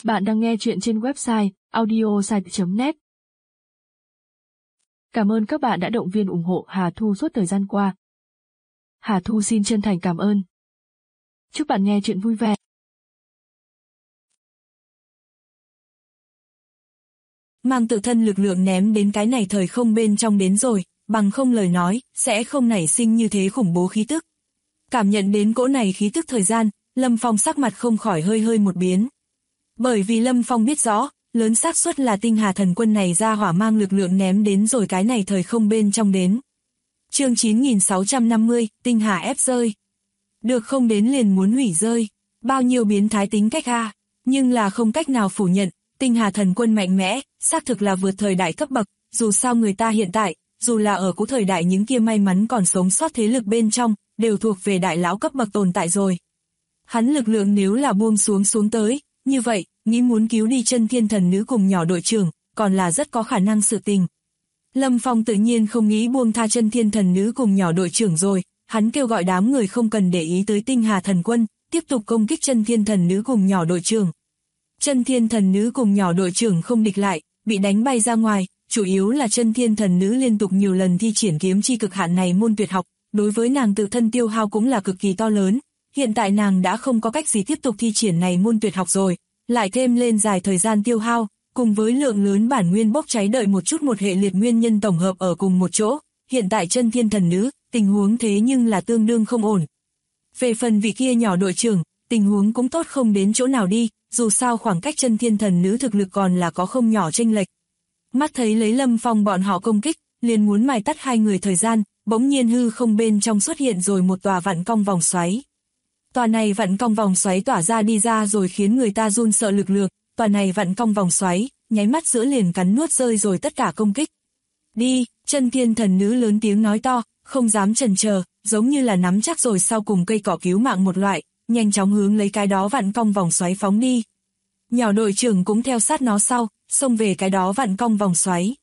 Bạn đang nghe chuyện trên website audiosite.net. Cảm ơn các bạn đã động viên ủng hộ Hà Thu suốt thời gian qua. Hà Thu xin chân thành cảm ơn. Chúc bạn nghe chuyện vui vẻ. Mang tự thân lực lượng ném đến cái này thời không bên trong đến rồi, bằng không lời nói, sẽ không nảy sinh như thế khủng bố khí tức. Cảm nhận đến cỗ này khí tức thời gian, Lâm Phong sắc mặt không khỏi hơi một biến. Bởi vì Lâm Phong biết rõ, lớn xác suất là tinh hà thần quân này ra hỏa mang lực lượng ném đến rồi cái này thời không bên trong đến. Chương 9650, tinh hà ép rơi. Được không đến liền muốn hủy rơi, bao nhiêu biến thái tính cách a, nhưng là không cách nào phủ nhận, tinh hà thần quân mạnh mẽ, xác thực là vượt thời đại cấp bậc, dù sao người ta hiện tại, dù là ở cũ thời đại những kia may mắn còn sống sót thế lực bên trong, đều thuộc về đại lão cấp bậc tồn tại rồi. Hắn lực lượng nếu là buông xuống tới, như vậy, nghĩ muốn cứu đi chân thiên thần nữ cùng nhỏ đội trưởng, còn là rất có khả năng sự tình. Lâm Phong tự nhiên không nghĩ buông tha chân thiên thần nữ cùng nhỏ đội trưởng rồi, hắn kêu gọi đám người không cần để ý tới tinh hà thần quân, tiếp tục công kích chân thiên thần nữ cùng nhỏ đội trưởng. Chân thiên thần nữ cùng nhỏ đội trưởng không địch lại, bị đánh bay ra ngoài, chủ yếu là chân thiên thần nữ liên tục nhiều lần thi triển kiếm chi cực hạn này môn tuyệt học, đối với nàng tự thân tiêu hao cũng là cực kỳ to lớn, hiện tại nàng đã không có cách gì tiếp tục thi triển này môn tuyệt học rồi, lại thêm lên dài thời gian tiêu hao, cùng với lượng lớn bản nguyên bốc cháy đợi một chút một hệ liệt nguyên nhân tổng hợp ở cùng một chỗ, hiện tại chân thiên thần nữ, tình huống thế nhưng là tương đương không ổn. Về phần vị kia nhỏ đội trưởng, tình huống cũng tốt không đến chỗ nào đi, dù sao khoảng cách chân thiên thần nữ thực lực còn là có không nhỏ chênh lệch. Mắt thấy lấy Lâm Phong bọn họ công kích, liền muốn mài tắt hai người thời gian, bỗng nhiên hư không bên trong xuất hiện rồi một tòa vặn cong vòng xoáy. Tòa này vặn cong vòng xoáy tỏa ra đi ra rồi khiến người ta run sợ lực lượng, tòa này vặn cong vòng xoáy, nháy mắt giữa liền cắn nuốt rơi rồi tất cả công kích. Đi, chân thiên thần nữ lớn tiếng nói to, không dám chần chờ, giống như là nắm chắc rồi sau cùng cây cỏ cứu mạng một loại, nhanh chóng hướng lấy cái đó vặn cong vòng xoáy phóng đi. Nhỏ đội trưởng cũng theo sát nó sau, xông về cái đó vặn cong vòng xoáy.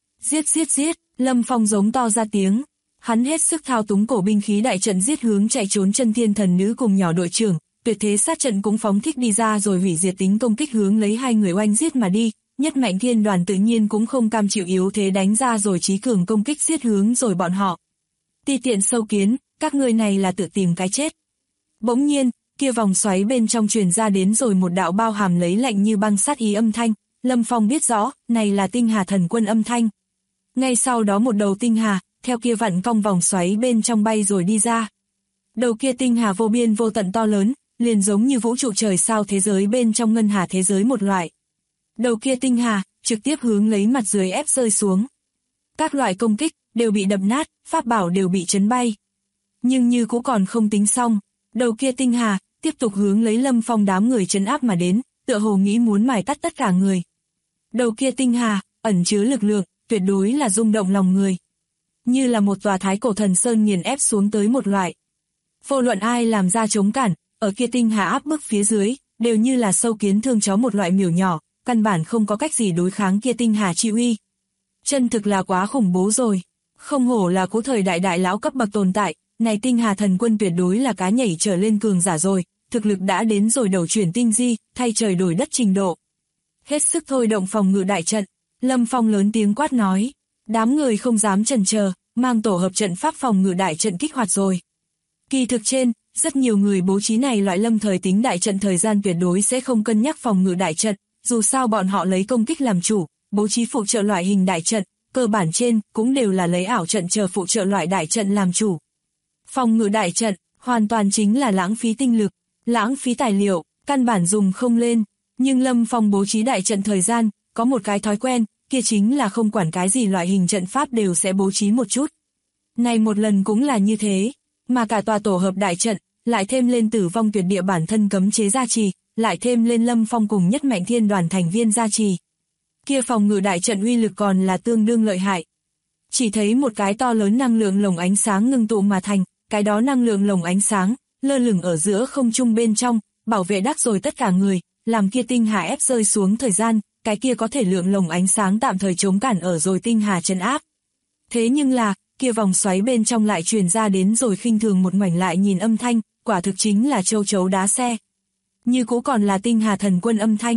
Giết, Lâm Phong giống to ra tiếng. Hắn hết sức thao túng cổ binh khí đại trận giết hướng chạy trốn chân thiên thần nữ cùng nhỏ đội trưởng, tuyệt thế sát trận cũng phóng thích đi ra rồi hủy diệt tính công kích hướng lấy hai người oanh giết mà đi, nhất mạnh thiên đoàn tự nhiên cũng không cam chịu yếu thế đánh ra rồi trí cường công kích giết hướng rồi bọn họ. Ti tiện sâu kiến, các ngươi này là tự tìm cái chết. Bỗng nhiên, kia vòng xoáy bên trong truyền ra đến rồi một đạo bao hàm lấy lạnh như băng sát ý âm thanh, Lâm Phong biết rõ, này là tinh hà thần quân âm thanh. Ngay sau đó một đầu tinh hà, theo kia vặn cong vòng xoáy bên trong bay rồi đi ra. Đầu kia tinh hà vô biên vô tận to lớn, liền giống như vũ trụ trời sao thế giới bên trong ngân hà thế giới một loại. Đầu kia tinh hà, trực tiếp hướng lấy mặt dưới ép rơi xuống. Các loại công kích, đều bị đập nát, pháp bảo đều bị chấn bay. Nhưng như cũng còn không tính xong, đầu kia tinh hà, tiếp tục hướng lấy Lâm Phong đám người trấn áp mà đến, tựa hồ nghĩ muốn mài tắt tất cả người. Đầu kia tinh hà, ẩn chứa lực lượng, tuyệt đối là rung động lòng người. Như là một tòa thái cổ thần sơn nghiền ép xuống tới một loại. Vô luận ai làm ra chống cản, ở kia tinh hà áp bức phía dưới, đều như là sâu kiến thương chó một loại miểu nhỏ, căn bản không có cách gì đối kháng kia tinh hà chi uy. Chân thực là quá khủng bố rồi. Không hổ là cũ thời đại đại lão cấp bậc tồn tại, này tinh hà thần quân tuyệt đối là cá nhảy trở lên cường giả rồi, thực lực đã đến rồi đầu chuyển tinh di, thay trời đổi đất trình độ. Hết sức thôi động phòng ngự đại trận, Lâm Phong lớn tiếng quát nói. Đám người không dám chần chờ, mang tổ hợp trận pháp phòng ngự đại trận kích hoạt rồi. Kỳ thực trên, rất nhiều người bố trí này loại lâm thời tính đại trận thời gian tuyệt đối sẽ không cân nhắc phòng ngự đại trận, dù sao bọn họ lấy công kích làm chủ, bố trí phụ trợ loại hình đại trận, cơ bản trên cũng đều là lấy ảo trận chờ phụ trợ loại đại trận làm chủ. Phòng ngự đại trận, hoàn toàn chính là lãng phí tinh lực, lãng phí tài liệu, căn bản dùng không lên, nhưng Lâm Phong bố trí đại trận thời gian, có một cái thói quen, kia chính là không quản cái gì loại hình trận pháp đều sẽ bố trí một chút. Này một lần cũng là như thế, mà cả tòa tổ hợp đại trận, lại thêm lên tử vong tuyệt địa bản thân cấm chế gia trì, lại thêm lên Lâm Phong cùng nhất mạnh thiên đoàn thành viên gia trì. Kia phòng ngự đại trận uy lực còn là tương đương lợi hại. Chỉ thấy một cái to lớn năng lượng lồng ánh sáng ngưng tụ mà thành, cái đó năng lượng lồng ánh sáng, lơ lửng ở giữa không trung bên trong, bảo vệ đắc rồi tất cả người, làm kia tinh hà ép rơi xuống thời gian, cái kia có thể lượng lồng ánh sáng tạm thời chống cản ở rồi tinh hà trấn áp. Thế nhưng là, kia vòng xoáy bên trong lại truyền ra đến rồi khinh thường một mảnh lại nhìn âm thanh, quả thực chính là châu chấu đá xe. Như cũ còn là tinh hà thần quân âm thanh,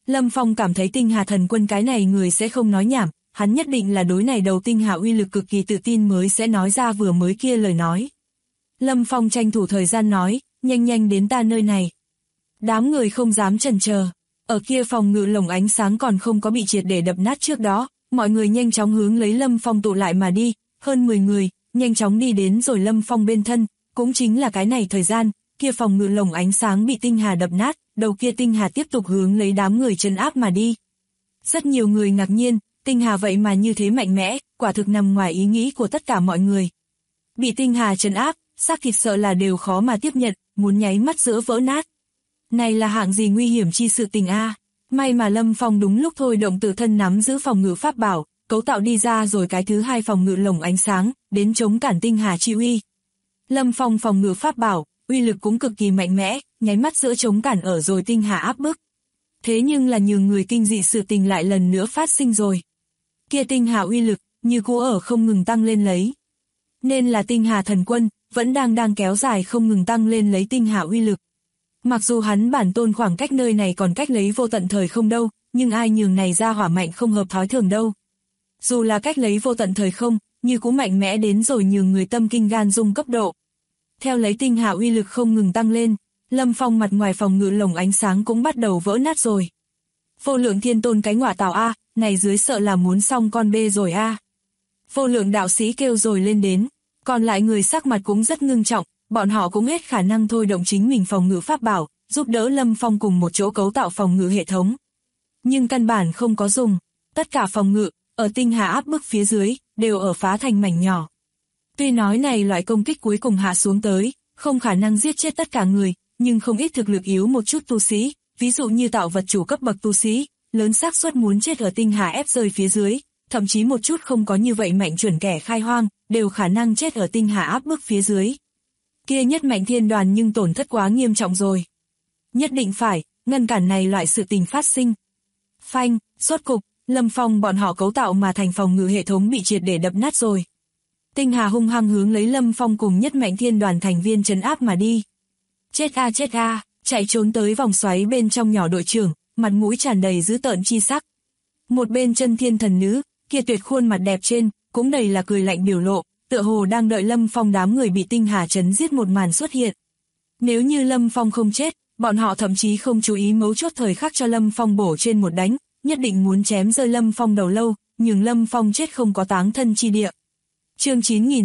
Lâm Phong cảm thấy Tinh Hà Thần Quân cái này người sẽ không nói nhảm, hắn nhất định là đối này đầu Tinh Hà uy lực cực kỳ tự tin mới sẽ nói ra vừa mới kia lời nói. Lâm Phong tranh thủ thời gian nói, nhanh nhanh đến ta nơi này. Đám người không dám chần chờ, ở kia phòng ngự lồng ánh sáng còn không có bị triệt để đập nát trước đó, mọi người nhanh chóng hướng lấy Lâm Phong tụ lại mà đi, hơn 10 người, nhanh chóng đi đến rồi Lâm Phong bên thân, cũng chính là cái này thời gian, kia phòng ngự lồng ánh sáng bị Tinh Hà đập nát, đầu kia Tinh Hà tiếp tục hướng lấy đám người trấn áp mà đi. Rất nhiều người ngạc nhiên, Tinh Hà vậy mà như thế mạnh mẽ, quả thực nằm ngoài ý nghĩ của tất cả mọi người. Bị Tinh Hà trấn áp, xác thịt sợ là đều khó mà tiếp nhận, muốn nháy mắt giữa vỡ nát. Này là hạng gì nguy hiểm chi sự tình a? May mà Lâm Phong đúng lúc thôi động tự thân nắm giữ phòng ngự pháp bảo, cấu tạo đi ra rồi cái thứ hai phòng ngự lồng ánh sáng, đến chống cản Tinh Hà chi uy. Lâm Phong phòng ngự pháp bảo, uy lực cũng cực kỳ mạnh mẽ, nháy mắt giữa chống cản ở rồi Tinh Hà áp bức. Thế nhưng là nhường người kinh dị sự tình lại lần nữa phát sinh rồi. Kia Tinh Hà uy lực, như cũ ở không ngừng tăng lên lấy. Nên là Tinh Hà Thần Quân, vẫn đang kéo dài không ngừng tăng lên lấy Tinh Hà uy lực. Mặc dù hắn bản tôn khoảng cách nơi này còn cách lấy vô tận thời không đâu, nhưng ai nhường này ra hỏa mạnh không hợp thói thường đâu. Dù là cách lấy vô tận thời không, như cũng mạnh mẽ đến rồi nhường người tâm kinh gan rung cấp độ. Theo lấy Tinh Hà uy lực không ngừng tăng lên, Lâm Phong mặt ngoài phòng ngự lồng ánh sáng cũng bắt đầu vỡ nát rồi. Vô lượng thiên tôn cái ngọa tào a, này dưới sợ là muốn xong con bê rồi a. Vô lượng đạo sĩ kêu rồi lên đến, còn lại người sắc mặt cũng rất ngưng trọng, bọn họ cũng hết khả năng thôi động chính mình phòng ngự pháp bảo, giúp đỡ Lâm Phong cùng một chỗ cấu tạo phòng ngự hệ thống. Nhưng căn bản không có dùng, tất cả phòng ngự, ở Tinh Hà áp bức phía dưới, đều ở phá thành mảnh nhỏ. Tuy nói này loại công kích cuối cùng hạ xuống tới, không khả năng giết chết tất cả người, nhưng không ít thực lực yếu một chút tu sĩ, ví dụ như tạo vật chủ cấp bậc tu sĩ, lớn xác suất muốn chết ở Tinh Hà ép rơi phía dưới, thậm chí một chút không có như vậy mạnh chuẩn kẻ khai hoang, đều khả năng chết ở Tinh Hà áp bức phía dưới. Kia nhất mạnh thiên đoàn nhưng tổn thất quá nghiêm trọng rồi. Nhất định phải, ngăn cản này loại sự tình phát sinh. Phanh, rốt cục, Lâm Phong bọn họ cấu tạo mà thành phòng ngự hệ thống bị triệt để đập nát rồi. Tinh Hà hung hăng hướng lấy Lâm Phong cùng nhất mạnh thiên đoàn thành viên trấn áp mà đi. Chết a, chạy trốn tới vòng xoáy bên trong nhỏ đội trưởng, mặt mũi tràn đầy dữ tợn chi sắc. Một bên chân thiên thần nữ, kia tuyệt khuôn mặt đẹp trên, cũng đầy là cười lạnh biểu lộ, tựa hồ đang đợi Lâm Phong đám người bị Tinh Hà trấn giết một màn xuất hiện. Nếu như Lâm Phong không chết, bọn họ thậm chí không chú ý mấu chốt thời khắc cho Lâm Phong bổ trên một đánh, nhất định muốn chém rơi Lâm Phong đầu lâu, nhưng Lâm Phong chết không có táng thân chi địa. Chương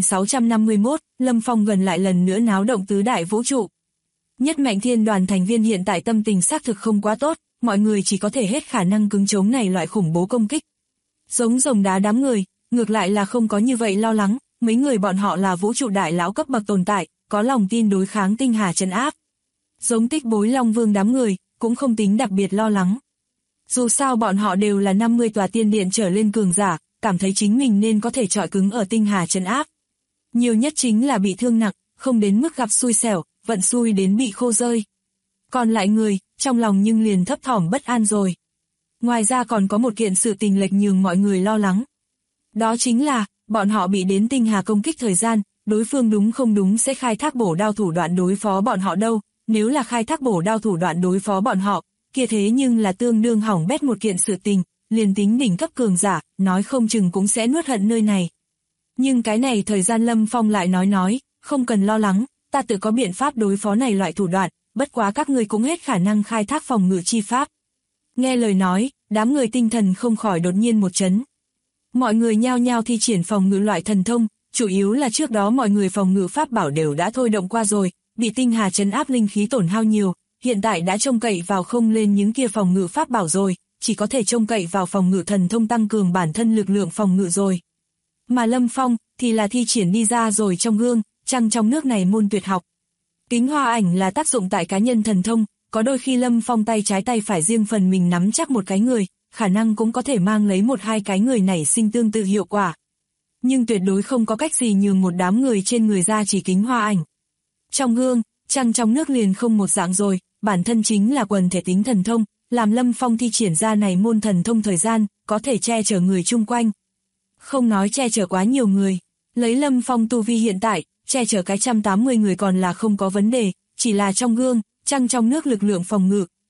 9651, Lâm Phong gần lại lần nữa náo động tứ đại vũ trụ. Nhất mạnh thiên đoàn thành viên hiện tại tâm tình xác thực không quá tốt, mọi người chỉ có thể hết khả năng cứng chống này loại khủng bố công kích. Giống rồng đá đám người, ngược lại là không có như vậy lo lắng, mấy người bọn họ là vũ trụ đại lão cấp bậc tồn tại, có lòng tin đối kháng Tinh Hà trấn áp. Giống Tích Bối Long Vương đám người, cũng không tính đặc biệt lo lắng. Dù sao bọn họ đều là 50 tòa tiên điện trở lên cường giả, cảm thấy chính mình nên có thể chọi cứng ở Tinh Hà trấn áp. Nhiều nhất chính là bị thương nặng, không đến mức gặp xui xẻo, vận xui đến bị khô rơi. Còn lại người, trong lòng nhưng liền thấp thỏm bất an rồi. Ngoài ra còn có một kiện sự tình lệch nhường mọi người lo lắng. Đó chính là, bọn họ bị đến Tinh Hà công kích thời gian, đối phương đúng không đúng sẽ khai thác bổ đao thủ đoạn đối phó bọn họ đâu, nếu là khai thác bổ đao thủ đoạn đối phó bọn họ, kia thế nhưng là tương đương hỏng bét một kiện sự tình, liền tính đỉnh cấp cường giả, nói không chừng cũng sẽ nuốt hận nơi này. Nhưng cái này thời gian Lâm Phong lại nói, không cần lo lắng, ta tự có biện pháp đối phó này loại thủ đoạn, bất quá các người cũng hết khả năng khai thác phòng ngự chi pháp. Nghe lời nói, đám người tinh thần không khỏi đột nhiên một chấn. Mọi người nhao nhao thi triển phòng ngự loại thần thông, chủ yếu là trước đó mọi người phòng ngự pháp bảo đều đã thôi động qua rồi, bị Tinh Hà trấn áp linh khí tổn hao nhiều, hiện tại đã trông cậy vào không lên những kia phòng ngự pháp bảo rồi, chỉ có thể trông cậy vào phòng ngự thần thông tăng cường bản thân lực lượng phòng ngự rồi. Mà Lâm Phong thì là thi triển đi ra rồi trong gương, trăng trong nước này môn tuyệt học. Kính hoa ảnh là tác dụng tại cá nhân thần thông, có đôi khi Lâm Phong tay trái tay phải riêng phần mình nắm chắc một cái người, khả năng cũng có thể mang lấy một hai cái người nảy sinh tương tự hiệu quả. Nhưng tuyệt đối không có cách gì nhường một đám người trên người ra chỉ kính hoa ảnh. Trong gương, trăng trong nước liền không một dạng rồi, bản thân chính là quần thể tính thần thông, làm Lâm Phong thi triển ra này môn thần thông thời gian, có thể che chở người chung quanh. Không nói che chở quá nhiều người, lấy Lâm Phong tu vi hiện tại, che chở cái 180 người còn là không có vấn đề, chỉ là trong gương, trăng trong nước lực lượng phòng ngự,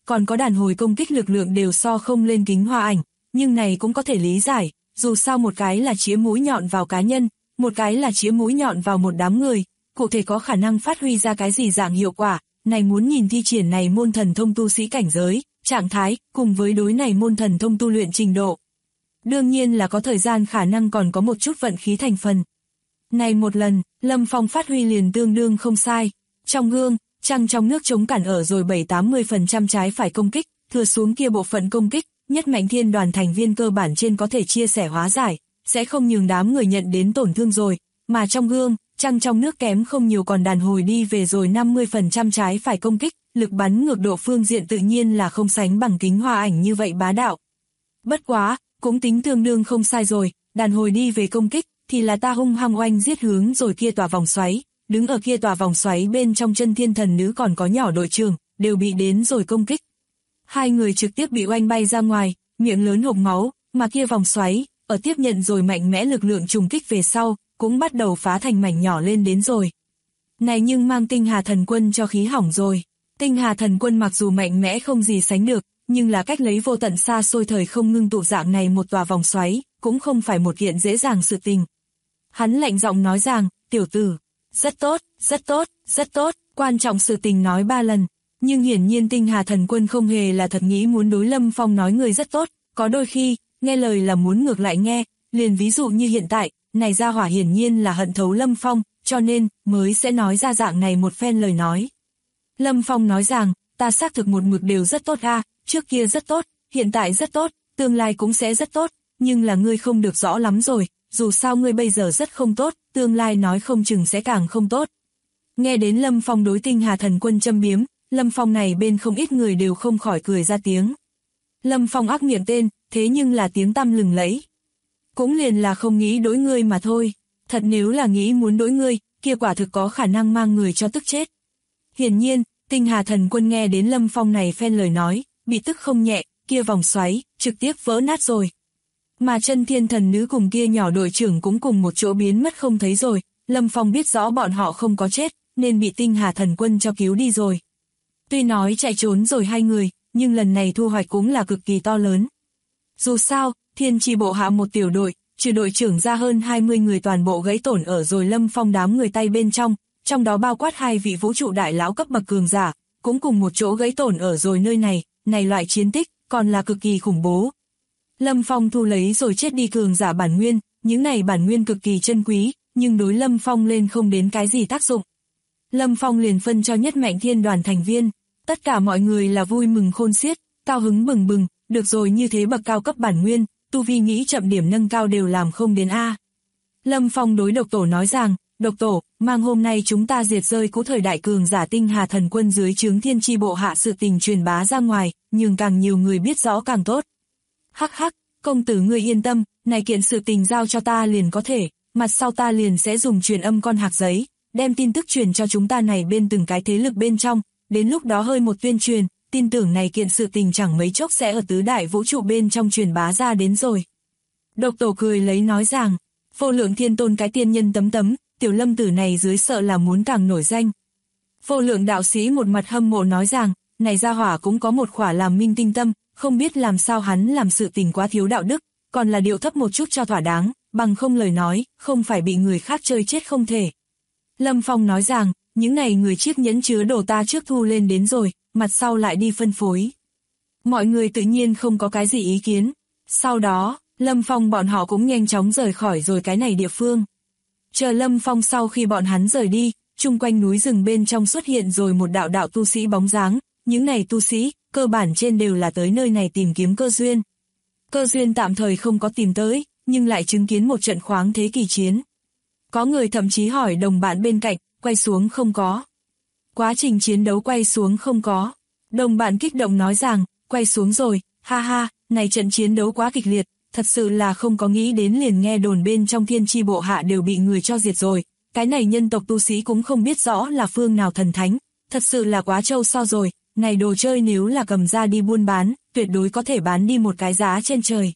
còn có đàn hồi công kích lực lượng đều so không lên Kính Hoa Ảnh, nhưng này cũng có thể lý giải, dù sao một cái là chĩa mũi nhọn vào cá nhân, một cái là chĩa mũi nhọn vào một đám người, cụ thể có khả năng phát huy ra cái gì dạng hiệu quả, này muốn nhìn thi triển này môn thần thông tu sĩ cảnh giới, trạng thái, cùng với đối này môn thần thông tu luyện trình độ. Đương nhiên là có thời gian khả năng còn có một chút vận khí thành phần. Này một lần, Lâm Phong phát huy liền tương đương không sai. Trong gương, trăng trong nước chống cản ở rồi 7-80% trái phải công kích, thừa xuống kia bộ phận công kích, nhất mạnh thiên đoàn thành viên cơ bản trên có thể chia sẻ hóa giải, sẽ không nhường đám người nhận đến tổn thương rồi, mà trong gương, trăng trong nước kém không nhiều còn đàn hồi đi về rồi 50% trái phải công kích, lực bắn ngược độ phương diện tự nhiên là không sánh bằng Kính Hoa Ảnh như vậy bá đạo. Bất quá, cũng tính tương đương không sai rồi, đàn hồi đi về công kích, thì là ta hung hăng oanh giết hướng rồi kia tòa vòng xoáy, đứng ở kia tòa vòng xoáy bên trong chân thiên thần nữ còn có nhỏ đội trưởng, đều bị đến rồi công kích. Hai người trực tiếp bị oanh bay ra ngoài, miệng lớn hộc máu, mà kia vòng xoáy, ở tiếp nhận rồi mạnh mẽ lực lượng trùng kích về sau, cũng bắt đầu phá thành mảnh nhỏ lên đến rồi. Này nhưng mang Tinh Hà Thần Quân cho khí hỏng rồi. Tinh Hà Thần Quân mặc dù mạnh mẽ không gì sánh được, nhưng là cách lấy vô tận xa xôi thời không ngưng tụ dạng này một tòa vòng xoáy, cũng không phải một kiện dễ dàng sự tình. Hắn lạnh giọng nói rằng, tiểu tử, rất tốt, rất tốt, rất tốt, quan trọng sự tình nói 3 lần. Nhưng hiển nhiên Tinh Hà Thần Quân không hề là thật nghĩ muốn đối Lâm Phong nói người rất tốt, có đôi khi, nghe lời là muốn ngược lại nghe, liền ví dụ như hiện tại, này gia hỏa hiển nhiên là hận thấu Lâm Phong, cho nên, mới sẽ nói ra dạng này một phen lời nói. Lâm Phong nói rằng, ta xác thực một mực đều rất tốt a, trước kia rất tốt, hiện tại rất tốt, tương lai cũng sẽ rất tốt, nhưng là ngươi không được rõ lắm rồi, dù sao ngươi bây giờ rất không tốt, tương lai nói không chừng sẽ càng không tốt. Nghe đến Lâm Phong đối Tinh Hà Thần Quân châm biếm, Lâm Phong này bên không ít người đều không khỏi cười ra tiếng. Lâm Phong ác miệng tên, thế nhưng là tiếng tăm lừng lẫy. Cũng liền là không nghĩ đối ngươi mà thôi, thật nếu là nghĩ muốn đối ngươi, kia quả thực có khả năng mang người cho tức chết. Hiển nhiên, Tinh Hà Thần Quân nghe đến Lâm Phong này phen lời nói, bị tức không nhẹ, kia vòng xoáy, trực tiếp vỡ nát rồi. Mà chân thiên thần nữ cùng kia nhỏ đội trưởng cũng cùng một chỗ biến mất không thấy rồi, Lâm Phong biết rõ bọn họ không có chết, nên bị Tinh Hà Thần Quân cho cứu đi rồi. Tuy nói chạy trốn rồi hai người, nhưng lần này thu hoạch cũng là cực kỳ to lớn. Dù sao, thiên chi bộ hạ một tiểu đội, trừ đội trưởng ra hơn 20 người toàn bộ gãy tổn ở rồi Lâm Phong đám người tay bên trong đó bao quát 2 vị vũ trụ đại lão cấp bậc cường giả, cũng cùng một chỗ gãy tổn ở rồi nơi này loại chiến tích, còn là cực kỳ khủng bố. Lâm Phong thu lấy rồi chết đi cường giả bản nguyên, những này bản nguyên cực kỳ chân quý, nhưng đối Lâm Phong lên không đến cái gì tác dụng. Lâm Phong liền phân cho nhất mạnh thiên đoàn thành viên, tất cả mọi người là vui mừng khôn xiết, cao hứng bừng bừng, được rồi như thế bậc cao cấp bản nguyên, tu vi nghĩ chậm điểm nâng cao đều làm không đến a. Lâm Phong đối độc tổ nói rằng, độc tổ, mang hôm nay chúng ta diệt rơi cũ thời đại cường giả Tinh Hà Thần Quân dưới trướng thiên chi bộ hạ sự tình truyền bá ra ngoài, nhưng càng nhiều người biết rõ càng tốt. Hắc hắc, công tử ngươi yên tâm, này kiện sự tình giao cho ta liền có thể, mặt sau ta liền sẽ dùng truyền âm con hạc giấy, đem tin tức truyền cho chúng ta này bên từng cái thế lực bên trong, đến lúc đó hơi một tuyên truyền, tin tưởng này kiện sự tình chẳng mấy chốc sẽ ở tứ đại vũ trụ bên trong truyền bá ra đến rồi. Độc tổ cười lấy nói rằng, vô lượng thiên tôn cái tiên nhân tấm, tiểu Lâm tử này dưới sợ là muốn càng nổi danh. Vô lượng đạo sĩ một mặt hâm mộ nói rằng, này gia hỏa cũng có một khỏa làm minh tinh tâm, không biết làm sao hắn làm sự tình quá thiếu đạo đức, còn là điệu thấp một chút cho thỏa đáng, bằng không lời nói, không phải bị người khác chơi chết không thể. Lâm Phong nói rằng, những này người chiếc nhẫn chứa đồ ta trước thu lên đến rồi, mặt sau lại đi phân phối. Mọi người tự nhiên không có cái gì ý kiến. Sau đó, Lâm Phong bọn họ cũng nhanh chóng rời khỏi rồi cái này địa phương. Chờ Lâm Phong sau khi bọn hắn rời đi, chung quanh núi rừng bên trong xuất hiện rồi một đạo đạo tu sĩ bóng dáng, những này tu sĩ, cơ bản trên đều là tới nơi này tìm kiếm cơ duyên. Cơ duyên tạm thời không có tìm tới, nhưng lại chứng kiến một trận khoáng thế kỳ chiến. Có người thậm chí hỏi đồng bạn bên cạnh, quay xuống không có. Quá trình chiến đấu quay xuống không có. Đồng bạn kích động nói rằng, quay xuống rồi, ha ha, này trận chiến đấu quá kịch liệt, thật sự là không có nghĩ đến liền nghe đồn bên trong thiên chi bộ hạ đều bị người cho diệt rồi. Cái này nhân tộc tu sĩ cũng không biết rõ là phương nào thần thánh, thật sự là quá trâu so rồi, này đồ chơi nếu là cầm ra đi buôn bán, tuyệt đối có thể bán đi một cái giá trên trời.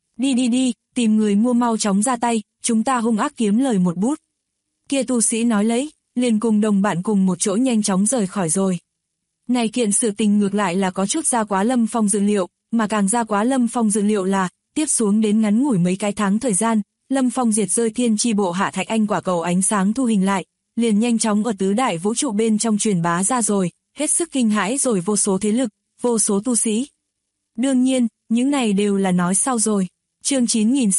Đi, tìm người mua mau chóng ra tay, chúng ta hung ác kiếm lời một bút. Kia tu sĩ nói lấy, liền cùng đồng bạn cùng một chỗ nhanh chóng rời khỏi rồi. Này kiện sự tình ngược lại là có chút ra quá Lâm Phong dự liệu, mà càng ra quá Lâm Phong dự liệu là, tiếp xuống đến ngắn ngủi mấy cái tháng thời gian, Lâm Phong diệt rơi thiên chi bộ hạ Thạch Anh quả cầu ánh sáng thu hình lại, liền nhanh chóng ở tứ đại vũ trụ bên trong truyền bá ra rồi, hết sức kinh hãi rồi vô số thế lực, vô số tu sĩ. Đương nhiên, những này đều là nói sau rồi. Chương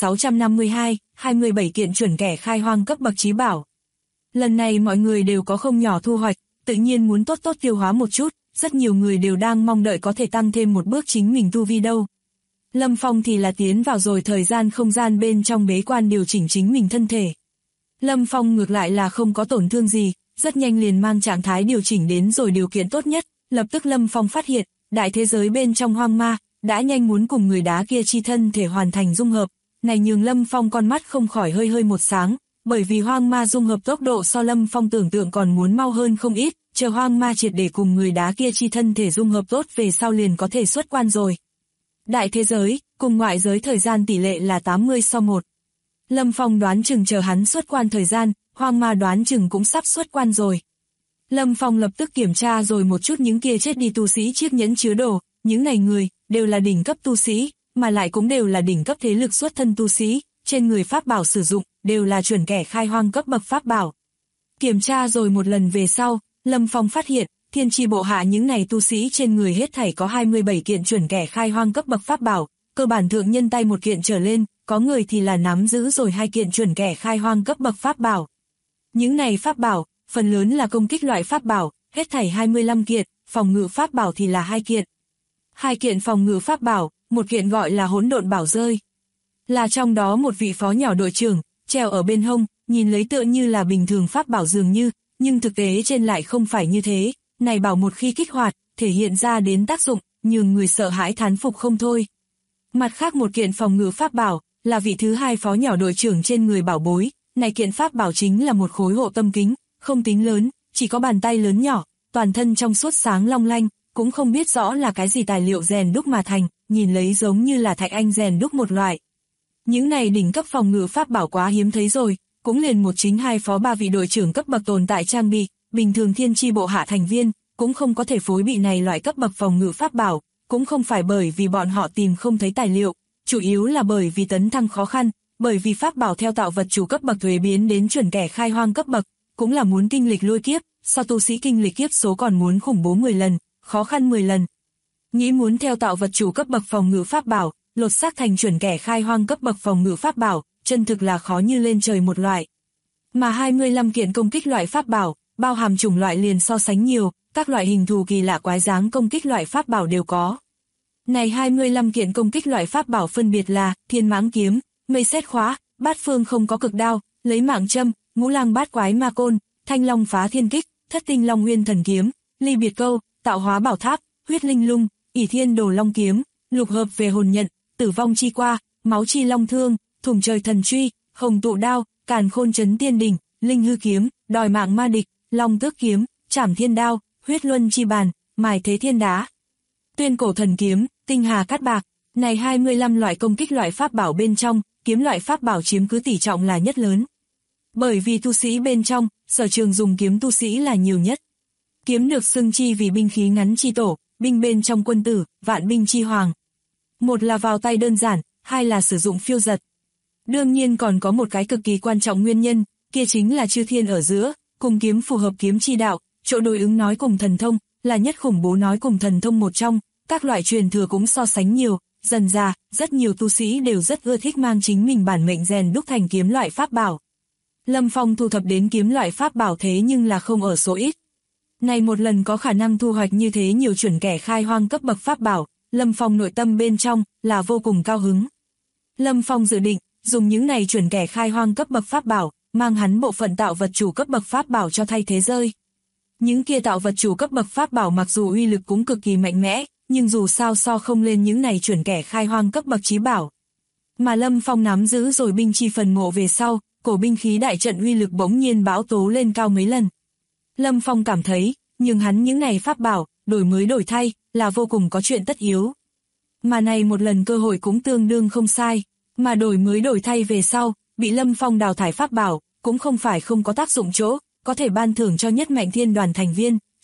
9652, 27 kiện chuẩn kẻ khai hoang cấp bậc chí bảo. Lần này mọi người đều có không nhỏ thu hoạch, tự nhiên muốn tốt tốt tiêu hóa một chút, rất nhiều người đều đang mong đợi có thể tăng thêm một bước chính mình tu vi đâu. Lâm Phong thì là tiến vào rồi thời gian không gian bên trong bế quan điều chỉnh chính mình thân thể. Lâm Phong ngược lại là không có tổn thương gì, rất nhanh liền mang trạng thái điều chỉnh đến rồi điều kiện tốt nhất, lập tức Lâm Phong phát hiện, đại thế giới bên trong hoang ma, đã nhanh muốn cùng người đá kia chi thân thể hoàn thành dung hợp, này nhường Lâm Phong con mắt không khỏi hơi hơi một sáng, bởi vì hoang ma dung hợp tốc độ so Lâm Phong tưởng tượng còn muốn mau hơn không ít, chờ hoang ma triệt để cùng người đá kia chi thân thể dung hợp tốt về sau liền có thể xuất quan rồi. Đại thế giới, cùng ngoại giới thời gian tỷ lệ là 80:1. Lâm Phong đoán chừng chờ hắn xuất quan thời gian, hoang ma đoán chừng cũng sắp xuất quan rồi. Lâm Phong lập tức kiểm tra rồi một chút những kia chết đi tu sĩ chiếc nhẫn chứa đồ, những này người, đều là đỉnh cấp tu sĩ, mà lại cũng đều là đỉnh cấp thế lực xuất thân tu sĩ, trên người pháp bảo sử dụng, đều là chuẩn kẻ khai hoang cấp bậc pháp bảo. Kiểm tra rồi một lần về sau, Lâm Phong phát hiện, thiên chi bộ hạ những này tu sĩ trên người hết thảy có 27 kiện chuẩn kẻ khai hoang cấp bậc pháp bảo, cơ bản thượng nhân tay một kiện trở lên, có người thì là nắm giữ rồi 2 kiện chuẩn kẻ khai hoang cấp bậc pháp bảo. Những này pháp bảo, phần lớn là công kích loại pháp bảo, hết thảy 25 kiện, phòng ngự pháp bảo thì là 2 kiện. 2 kiện phòng ngự pháp bảo, một kiện gọi là hỗn độn bảo rơi. Là trong đó một vị phó nhỏ đội trưởng, treo ở bên hông, nhìn lấy tựa như là bình thường pháp bảo dường như, nhưng thực tế trên lại không phải như thế, này bảo một khi kích hoạt, thể hiện ra đến tác dụng, nhường người sợ hãi thán phục không thôi. Mặt khác một kiện phòng ngự pháp bảo, là vị thứ 2 phó nhỏ đội trưởng trên người bảo bối, này kiện pháp bảo chính là một khối hộ tâm kính, không tính lớn, chỉ có bàn tay lớn nhỏ, toàn thân trong suốt sáng long lanh, cũng không biết rõ là cái gì tài liệu rèn đúc mà thành, nhìn lấy giống như là Thạch Anh rèn đúc một loại. Những này đỉnh cấp phòng ngự pháp bảo quá hiếm thấy rồi, cũng liền một chính 2 phó 3 vị đội trưởng cấp bậc tồn tại trang bị, bình thường thiên chi bộ hạ thành viên, cũng không có thể phối bị này loại cấp bậc phòng ngự pháp bảo, cũng không phải bởi vì bọn họ tìm không thấy tài liệu, chủ yếu là bởi vì tấn thăng khó khăn, bởi vì pháp bảo theo tạo vật chủ cấp bậc thuế biến đến chuẩn kẻ khai hoang cấp bậc, cũng là muốn kinh lịch lôi kiếp, so tu sĩ kinh lịch kiếp số còn muốn khủng bố 10 lần, khó khăn 10 lần. Nghĩ muốn theo tạo vật chủ cấp bậc phòng ngự pháp bảo, lột xác thành chuẩn kẻ khai hoang cấp bậc phòng ngự pháp bảo, chân thực là khó như lên trời một loại. Mà 25 kiện công kích loại pháp bảo, bao hàm chủng loại liền so sánh nhiều, các loại hình thù kỳ lạ quái dáng công kích loại pháp bảo đều có. Này 25 kiện công kích loại pháp bảo phân biệt là Thiên Mãng kiếm, Mây Sét khóa, Bát Phương không có cực đao, Lấy mạng châm, Ngũ Lang bát quái ma côn, Thanh Long phá thiên kích, Thất tinh long nguyên thần kiếm, Ly biệt câu, Tạo hóa bảo tháp, Huyết linh lung, ỷ thiên đồ long kiếm, Lục hợp về hồn nhận, Tử vong chi qua, Máu chi long thương, Thủng trời thần truy, Hồng tụ đao, Càn khôn chấn tiên đỉnh, Linh hư kiếm, Đòi mạng ma địch, Long tước kiếm, Trảm thiên đao, Huyết luân chi bàn, Mài thế thiên đá, Tuyên cổ thần kiếm, Tinh hà cát bạc. Này 25 loại công kích loại pháp bảo bên trong, kiếm loại pháp bảo chiếm cứ tỷ trọng là nhất lớn. Bởi vì tu sĩ bên trong, sở trường dùng kiếm tu sĩ là nhiều nhất. Kiếm được xưng chi vì binh khí ngắn chi tổ, binh bên trong quân tử, vạn binh chi hoàng. Một là vào tay đơn giản, 2 là sử dụng phiêu giật. Đương nhiên còn có một cái cực kỳ quan trọng nguyên nhân, kia chính là chư thiên ở giữa, cùng kiếm phù hợp kiếm chi đạo, chỗ đối ứng nói cùng thần thông, là nhất khủng bố nói cùng thần thông một trong, các loại truyền thừa cũng so sánh nhiều, dần ra, rất nhiều tu sĩ đều rất ưa thích mang chính mình bản mệnh rèn đúc thành kiếm loại pháp bảo. Lâm Phong thu thập đến kiếm loại pháp bảo thế nhưng là không ở số ít. Này một lần có khả năng thu hoạch như thế nhiều chuẩn kẻ khai hoang cấp bậc pháp bảo, Lâm Phong nội tâm bên trong là vô cùng cao hứng. Lâm Phong dự định dùng những này chuẩn kẻ khai hoang cấp bậc pháp bảo, mang hắn bộ phận tạo vật chủ cấp bậc pháp bảo cho thay thế rơi. Những kia tạo vật chủ cấp bậc pháp bảo mặc dù uy lực cũng cực kỳ mạnh mẽ, nhưng dù sao so không lên những này chuẩn kẻ khai hoang cấp bậc chí bảo. Mà Lâm Phong nắm giữ rồi binh chi phần mộ về sau, cổ binh khí đại trận uy lực bỗng nhiên bão tố lên cao mấy lần. Lâm Phong cảm thấy, nhưng hắn những này pháp bảo, đổi mới đổi thay, là vô cùng có chuyện tất yếu. Mà này một lần cơ hội cũng tương đương không sai, mà đổi mới đổi thay về sau, bị Lâm Phong đào thải pháp bảo, cũng không phải không có tác dụng chỗ, có thể ban thưởng cho nhất mạnh thiên đoàn thành viên,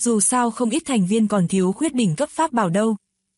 dù sao không ít thành viên còn thiếu khuyết đỉnh cấp pháp bảo đâu.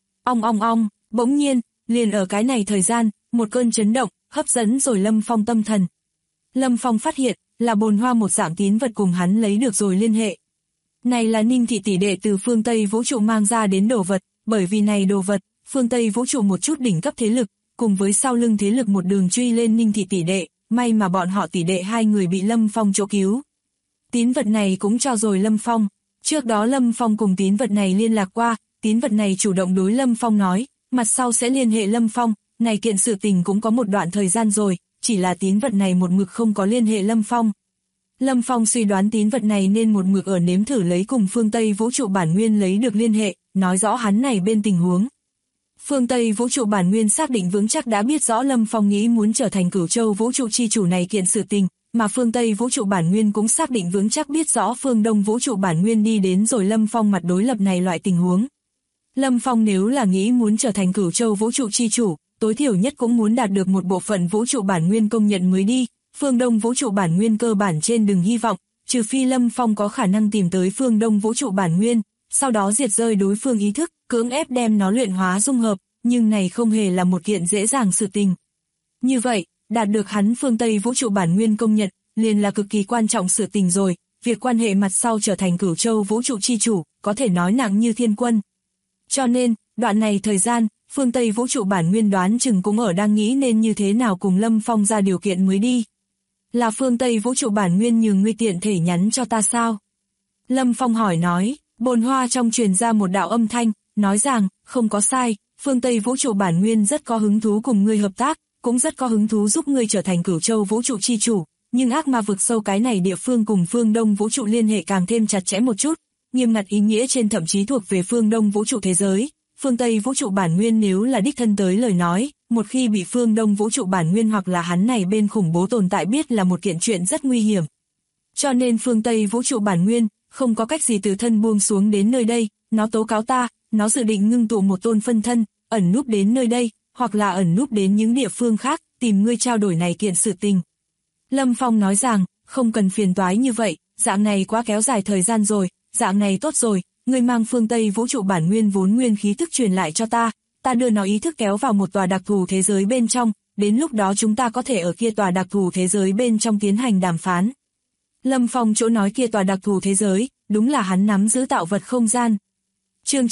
Ong, bỗng nhiên, liền ở cái này thời gian, một cơn chấn động, hấp dẫn rồi Lâm Phong tâm thần. Lâm Phong phát hiện, là Bồn Hoa một dạng tín vật cùng hắn lấy được rồi liên hệ. Này là Ninh thị tỷ đệ từ phương Tây vũ trụ mang ra đến đồ vật, bởi vì này đồ vật, phương Tây vũ trụ một chút đỉnh cấp thế lực, cùng với sau lưng thế lực một đường truy lên Ninh thị tỷ đệ, may mà bọn họ tỷ đệ hai người bị Lâm Phong chỗ cứu. Tín vật này cũng cho rồi Lâm Phong. Trước đó Lâm Phong cùng tín vật này liên lạc qua, tín vật này chủ động đối Lâm Phong nói, mặt sau sẽ liên hệ Lâm Phong, này kiện sự tình cũng có một đoạn thời gian rồi, chỉ là tín vật này một mực không có liên hệ Lâm Phong. Lâm Phong suy đoán tín vật này nên một mực ở nếm thử lấy cùng phương Tây vũ trụ bản nguyên lấy được liên hệ, nói rõ hắn này bên tình huống. Phương Tây vũ trụ bản nguyên xác định vững chắc đã biết rõ Lâm Phong nghĩ muốn trở thành Cửu Châu vũ trụ chi chủ này kiện sự tình, mà phương Tây vũ trụ bản nguyên cũng xác định vững chắc biết rõ phương Đông vũ trụ bản nguyên đi đến rồi Lâm Phong mặt đối lập này loại tình huống. Lâm Phong nếu là nghĩ muốn trở thành Cửu Châu vũ trụ chi chủ, tối thiểu nhất cũng muốn đạt được một bộ phận vũ trụ bản nguyên công nhận mới đi, phương Đông vũ trụ bản nguyên cơ bản trên đừng hy vọng, trừ phi Lâm Phong có khả năng tìm tới phương Đông vũ trụ bản nguyên, sau đó diệt rơi đối phương ý thức, cưỡng ép đem nó luyện hóa dung hợp, nhưng này không hề là một kiện dễ dàng sự tình. Như vậy, đạt được hắn phương Tây vũ trụ bản nguyên công nhận, liền là cực kỳ quan trọng sự tình rồi, việc quan hệ mặt sau trở thành Cửu Châu vũ trụ chi chủ, có thể nói nặng như thiên quân. Cho nên, đoạn này thời gian, phương Tây vũ trụ bản nguyên đoán chừng cũng ở đang nghĩ nên như thế nào cùng Lâm Phong ra điều kiện mới đi. Là phương Tây vũ trụ bản nguyên nhường ngươi tiện thể nhắn cho ta sao? Lâm Phong hỏi nói, Bồn Hoa trong truyền ra một đạo âm thanh, nói rằng, không có sai, phương Tây vũ trụ bản nguyên rất có hứng thú cùng ngươi hợp tác, cũng rất có hứng thú giúp ngươi trở thành Cửu Châu vũ trụ chi chủ, nhưng ác ma vực sâu cái này địa phương cùng phương Đông vũ trụ liên hệ càng thêm chặt chẽ một chút, nghiêm ngặt ý nghĩa trên thậm chí thuộc về phương Đông vũ trụ thế giới. Phương Tây vũ trụ bản nguyên nếu là đích thân tới lời nói, một khi bị phương Đông vũ trụ bản nguyên hoặc là hắn này bên khủng bố tồn tại biết là một kiện chuyện rất nguy hiểm. Cho nên phương Tây vũ trụ bản nguyên, không có cách gì từ thân buông xuống đến nơi đây, nó tố cáo ta, nó dự định ngưng tụ một tôn phân thân, ẩn núp đến nơi đây, hoặc là ẩn núp đến những địa phương khác, tìm ngươi trao đổi này kiện sự tình. Lâm Phong nói rằng, không cần phiền toái như vậy, dạng này quá kéo dài thời gian rồi, dạng này tốt rồi, ngươi mang phương Tây vũ trụ bản nguyên vốn nguyên khí thức truyền lại cho ta, ta đưa nó ý thức kéo vào một tòa đặc thù thế giới bên trong, đến lúc đó chúng ta có thể ở kia tòa đặc thù thế giới bên trong tiến hành đàm phán. Lâm Phong chỗ nói kia tòa đặc thù thế giới, đúng là hắn nắm giữ tạo vật không gian. Chương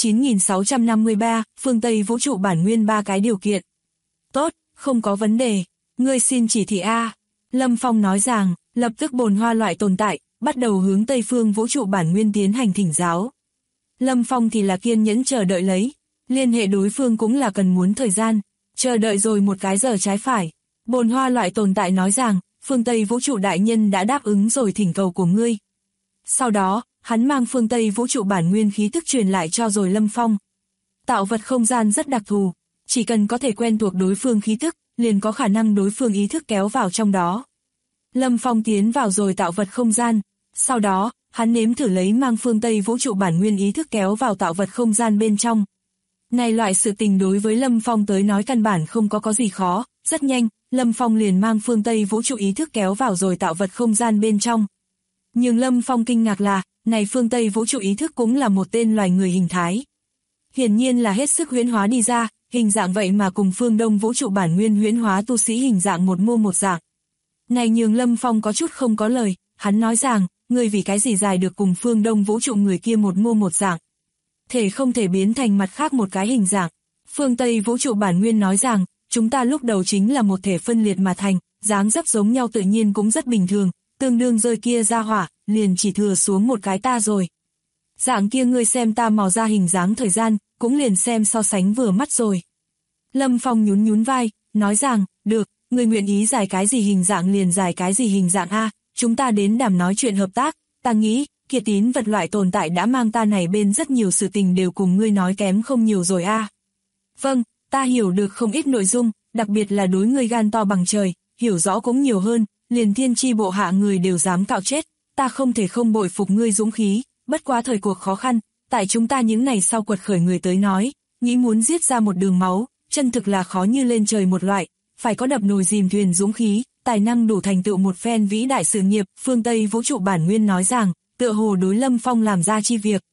9653, phương Tây vũ trụ bản nguyên 3 cái điều kiện. Tốt, không có vấn đề, ngươi xin chỉ thị A. Lâm Phong nói rằng, lập tức Bồn Hoa loại tồn tại, bắt đầu hướng Tây phương vũ trụ bản nguyên tiến hành thỉnh giáo. Lâm Phong thì là kiên nhẫn chờ đợi lấy, liên hệ đối phương cũng là cần muốn thời gian, chờ đợi rồi một cái giờ trái phải. Bồn Hoa loại tồn tại nói rằng, phương Tây vũ trụ đại nhân đã đáp ứng rồi thỉnh cầu của ngươi. Sau đó, hắn mang phương Tây vũ trụ bản nguyên khí thức truyền lại cho rồi Lâm Phong. Tạo vật không gian rất đặc thù, chỉ cần có thể quen thuộc đối phương khí thức, liền có khả năng đối phương ý thức kéo vào trong đó. Lâm Phong tiến vào rồi tạo vật không gian, sau đó, hắn nếm thử lấy mang phương Tây vũ trụ bản nguyên ý thức kéo vào tạo vật không gian bên trong. Này loại sự tình đối với Lâm Phong tới nói căn bản không có gì khó, rất nhanh, Lâm Phong liền mang phương Tây vũ trụ ý thức kéo vào rồi tạo vật không gian bên trong. Nhưng Lâm Phong kinh ngạc là, này phương Tây vũ trụ ý thức cũng là một tên loài người hình thái. Hiển nhiên là hết sức huyễn hóa đi ra, hình dạng vậy mà cùng phương Đông vũ trụ bản nguyên huyễn hóa tu sĩ hình dạng một mô một dạng. Này nhường Lâm Phong có chút không có lời, hắn nói rằng, ngươi vì cái gì dài được cùng phương Đông vũ trụ người kia một mô một dạng. Thể không thể biến thành mặt khác một cái hình dạng. Phương Tây vũ trụ bản nguyên nói rằng, chúng ta lúc đầu chính là một thể phân liệt mà thành, dáng dấp giống nhau tự nhiên cũng rất bình thường, tương đương rơi kia ra hỏa, liền chỉ thừa xuống một cái ta rồi. Dạng kia ngươi xem ta màu da hình dáng thời gian, cũng liền xem so sánh vừa mắt rồi. Lâm Phong nhún vai, nói rằng, được, ngươi nguyện ý giải cái gì hình dạng liền giải cái gì hình dạng a, chúng ta đến đàm nói chuyện hợp tác, ta nghĩ, kia tín vật loại tồn tại đã mang ta này bên rất nhiều sự tình đều cùng ngươi nói kém không nhiều rồi a. Vâng, ta hiểu được không ít nội dung, đặc biệt là đối ngươi gan to bằng trời, hiểu rõ cũng nhiều hơn, liền thiên chi bộ hạ người đều dám cạo chết, ta không thể không bội phục ngươi dũng khí, bất quá thời cuộc khó khăn, tại chúng ta những ngày sau quật khởi người tới nói, nghĩ muốn giết ra một đường máu, chân thực là khó như lên trời một loại, phải có đập nồi dìm thuyền dũng khí, tài năng đủ thành tựu một phen vĩ đại sự nghiệp, phương Tây vũ trụ bản nguyên nói rằng, tựa hồ đối Lâm Phong làm ra chi việc.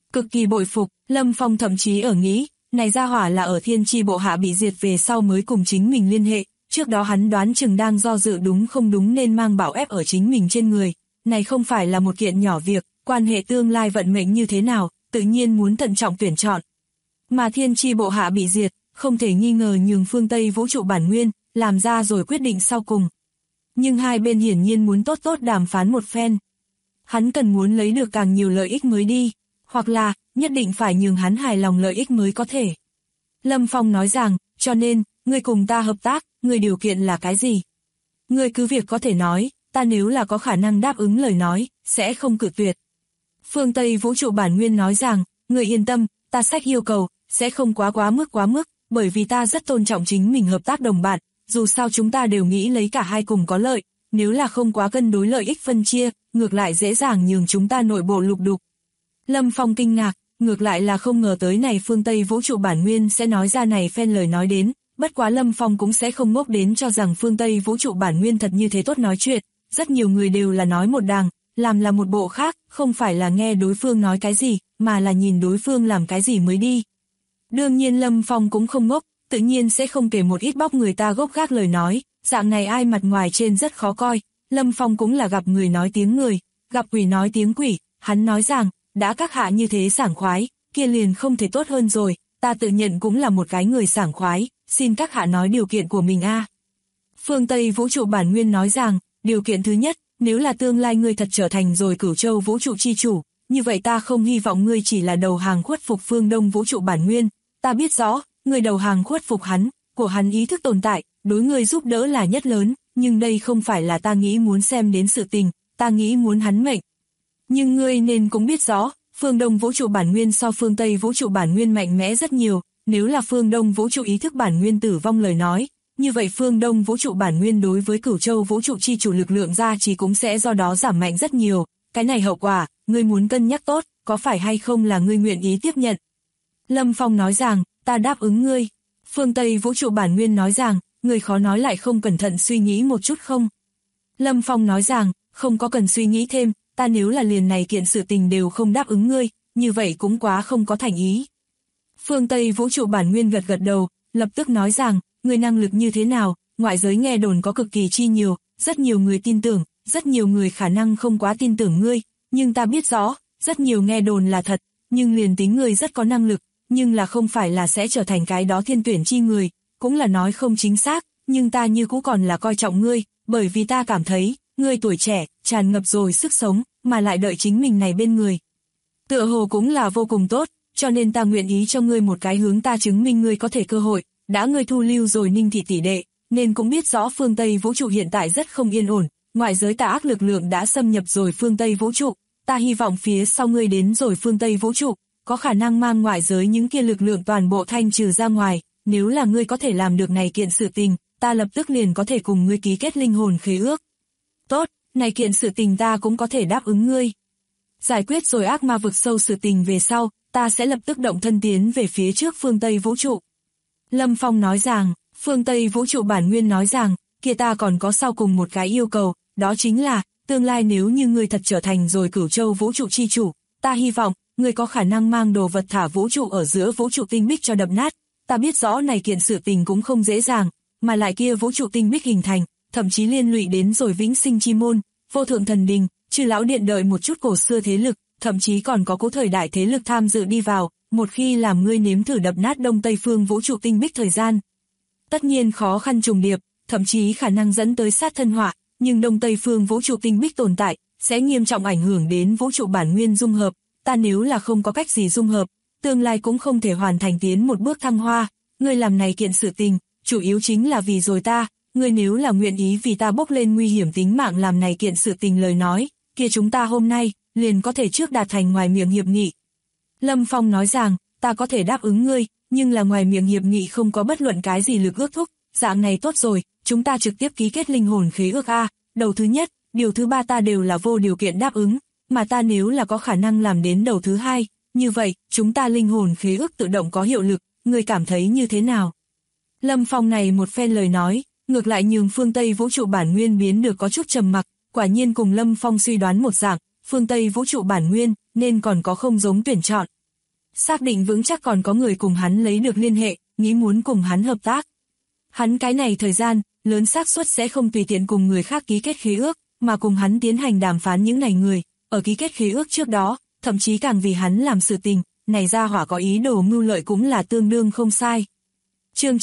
Cực kỳ bội phục, Lâm Phong thậm chí ở nghĩ, này gia hỏa là ở thiên chi bộ hạ bị diệt về sau mới cùng chính mình liên hệ, trước đó hắn đoán chừng đang do dự đúng không đúng nên mang bảo ép ở chính mình trên người, này không phải là một kiện nhỏ việc, quan hệ tương lai vận mệnh như thế nào, tự nhiên muốn thận trọng tuyển chọn. Mà thiên chi bộ hạ bị diệt, không thể nghi ngờ nhường phương Tây vũ trụ bản nguyên, làm ra rồi quyết định sau cùng. Nhưng hai bên hiển nhiên muốn tốt tốt đàm phán một phen. Hắn cần muốn lấy được càng nhiều lợi ích mới đi, hoặc là, nhất định phải nhường hắn hài lòng lợi ích mới có thể. Lâm Phong nói rằng, cho nên, ngươi cùng ta hợp tác, ngươi điều kiện là cái gì? Ngươi cứ việc có thể nói, ta nếu là có khả năng đáp ứng lời nói, sẽ không cự tuyệt. Phương Tây vũ trụ bản nguyên nói rằng, ngươi yên tâm, ta sách yêu cầu, sẽ không quá mức, bởi vì ta rất tôn trọng chính mình hợp tác đồng bạn, dù sao chúng ta đều nghĩ lấy cả hai cùng có lợi, nếu là không quá cân đối lợi ích phân chia, ngược lại dễ dàng nhường chúng ta nội bộ lục đục. Lâm Phong kinh ngạc, ngược lại là không ngờ tới này phương Tây vũ trụ bản nguyên sẽ nói ra này phen lời nói đến, bất quá Lâm Phong cũng sẽ không ngốc đến cho rằng phương Tây vũ trụ bản nguyên thật như thế tốt nói chuyện, rất nhiều người đều là nói một đàng, làm là một bộ khác, không phải là nghe đối phương nói cái gì, mà là nhìn đối phương làm cái gì mới đi. Đương nhiên Lâm Phong cũng không ngốc, tự nhiên sẽ không kể một ít bóc người ta gốc gác lời nói, dạng này ai mặt ngoài trên rất khó coi, Lâm Phong cũng là gặp người nói tiếng người, gặp quỷ nói tiếng quỷ, hắn nói rằng, đã các hạ như thế sảng khoái, kia liền không thể tốt hơn rồi, ta tự nhận cũng là một cái người sảng khoái, xin các hạ nói điều kiện của mình a. Phương Tây vũ trụ bản nguyên nói rằng, điều kiện thứ nhất, nếu là tương lai ngươi thật trở thành rồi Cửu Châu vũ trụ chi chủ, như vậy ta không hy vọng ngươi chỉ là đầu hàng khuất phục phương Đông vũ trụ bản nguyên, ta biết rõ, ngươi đầu hàng khuất phục hắn, của hắn ý thức tồn tại, đối ngươi giúp đỡ là nhất lớn, nhưng đây không phải là ta nghĩ muốn xem đến sự tình, ta nghĩ muốn hắn mệnh. Nhưng ngươi nên cũng biết rõ, phương Đông vũ trụ bản nguyên so phương Tây vũ trụ bản nguyên mạnh mẽ rất nhiều, nếu là phương Đông vũ trụ ý thức bản nguyên tử vong lời nói, như vậy phương Đông vũ trụ bản nguyên đối với Cửu Châu vũ trụ chi chủ lực lượng gia trì cũng sẽ do đó giảm mạnh rất nhiều, cái này hậu quả, ngươi muốn cân nhắc tốt, có phải hay không là ngươi nguyện ý tiếp nhận. Lâm Phong nói rằng, ta đáp ứng ngươi. Phương Tây vũ trụ bản nguyên nói rằng, ngươi khó nói lại không cẩn thận suy nghĩ một chút không? Lâm Phong nói rằng, không có cần suy nghĩ thêm, ta nếu là liền này kiện sự tình đều không đáp ứng ngươi, như vậy cũng quá không có thành ý. Phương Tây vũ trụ bản nguyên gật đầu, lập tức nói rằng, ngươi năng lực như thế nào, ngoại giới nghe đồn có cực kỳ chi nhiều, rất nhiều người tin tưởng, rất nhiều người khả năng không quá tin tưởng ngươi, nhưng ta biết rõ, rất nhiều nghe đồn là thật, nhưng liền tính ngươi rất có năng lực, nhưng là không phải là sẽ trở thành cái đó thiên tuyển chi người, cũng là nói không chính xác, nhưng ta như cũ còn là coi trọng ngươi, bởi vì ta cảm thấy, ngươi tuổi trẻ, tràn ngập rồi sức sống, mà lại đợi chính mình này bên người. Tựa hồ cũng là vô cùng tốt, cho nên ta nguyện ý cho ngươi một cái hướng ta chứng minh ngươi có thể cơ hội, đã ngươi thu lưu rồi Ninh thị tỷ đệ, nên cũng biết rõ phương Tây vũ trụ hiện tại rất không yên ổn, ngoại giới tà ác lực lượng đã xâm nhập rồi phương Tây vũ trụ, ta hy vọng phía sau ngươi đến rồi phương Tây vũ trụ, có khả năng mang ngoại giới những kia lực lượng toàn bộ thanh trừ ra ngoài, nếu là ngươi có thể làm được này kiện sự tình, ta lập tức liền có thể cùng ngươi ký kết linh hồn khế ước. Tốt, này kiện sự tình ta cũng có thể đáp ứng ngươi. Giải quyết rồi ác ma vực sâu sự tình về sau, ta sẽ lập tức động thân tiến về phía trước phương Tây vũ trụ. Lâm Phong nói rằng, phương Tây vũ trụ bản nguyên nói rằng, kia ta còn có sau cùng một cái yêu cầu, đó chính là, tương lai nếu như ngươi thật trở thành rồi Cửu Châu vũ trụ chi chủ, ta hy vọng, ngươi có khả năng mang đồ vật thả vũ trụ ở giữa vũ trụ tinh bích cho đập nát. Ta biết rõ này kiện sự tình cũng không dễ dàng, mà lại kia vũ trụ tinh bích hình thành, thậm chí liên lụy đến rồi vĩnh sinh chi môn, vô thượng thần đình, Chư lão điện đợi một chút cổ xưa thế lực, thậm chí còn có cố thời đại thế lực tham dự đi vào, một khi làm ngươi nếm thử đập nát Đông Tây phương vũ trụ tinh bích thời gian. Tất nhiên khó khăn trùng điệp, thậm chí khả năng dẫn tới sát thân họa, nhưng Đông Tây phương vũ trụ tinh bích tồn tại, sẽ nghiêm trọng ảnh hưởng đến vũ trụ bản nguyên dung hợp, ta nếu là không có cách gì dung hợp, tương lai cũng không thể hoàn thành tiến một bước thăng hoa, ngươi làm này kiện sự tình, chủ yếu chính là vì rồi ta, ngươi nếu là nguyện ý vì ta bốc lên nguy hiểm tính mạng làm này kiện sự tình lời nói, kia chúng ta hôm nay, liền có thể trước đạt thành ngoài miệng hiệp nghị. Lâm Phong nói rằng, ta có thể đáp ứng ngươi, nhưng là ngoài miệng hiệp nghị không có bất luận cái gì lực ước thúc, dạng này tốt rồi, chúng ta trực tiếp ký kết linh hồn khế ước A, đầu thứ nhất, điều thứ ba ta đều là vô điều kiện đáp ứng, mà ta nếu là có khả năng làm đến đầu thứ hai, như vậy, chúng ta linh hồn khế ước tự động có hiệu lực, ngươi cảm thấy như thế nào? Lâm Phong này một phen lời nói, ngược lại nhường phương Tây vũ trụ bản nguyên biến được có chút trầm mặc, quả nhiên cùng Lâm Phong suy đoán một dạng, phương Tây vũ trụ bản nguyên, nên còn có không giống tuyển chọn, xác định vững chắc còn có người cùng hắn lấy được liên hệ, nghĩ muốn cùng hắn hợp tác. Hắn cái này thời gian, lớn xác suất sẽ không tùy tiện cùng người khác ký kết khế ước, mà cùng hắn tiến hành đàm phán những này người, ở ký kết khế ước trước đó, thậm chí càng vì hắn làm sự tình, này ra hỏa có ý đồ mưu lợi cũng là tương đương không sai. Chương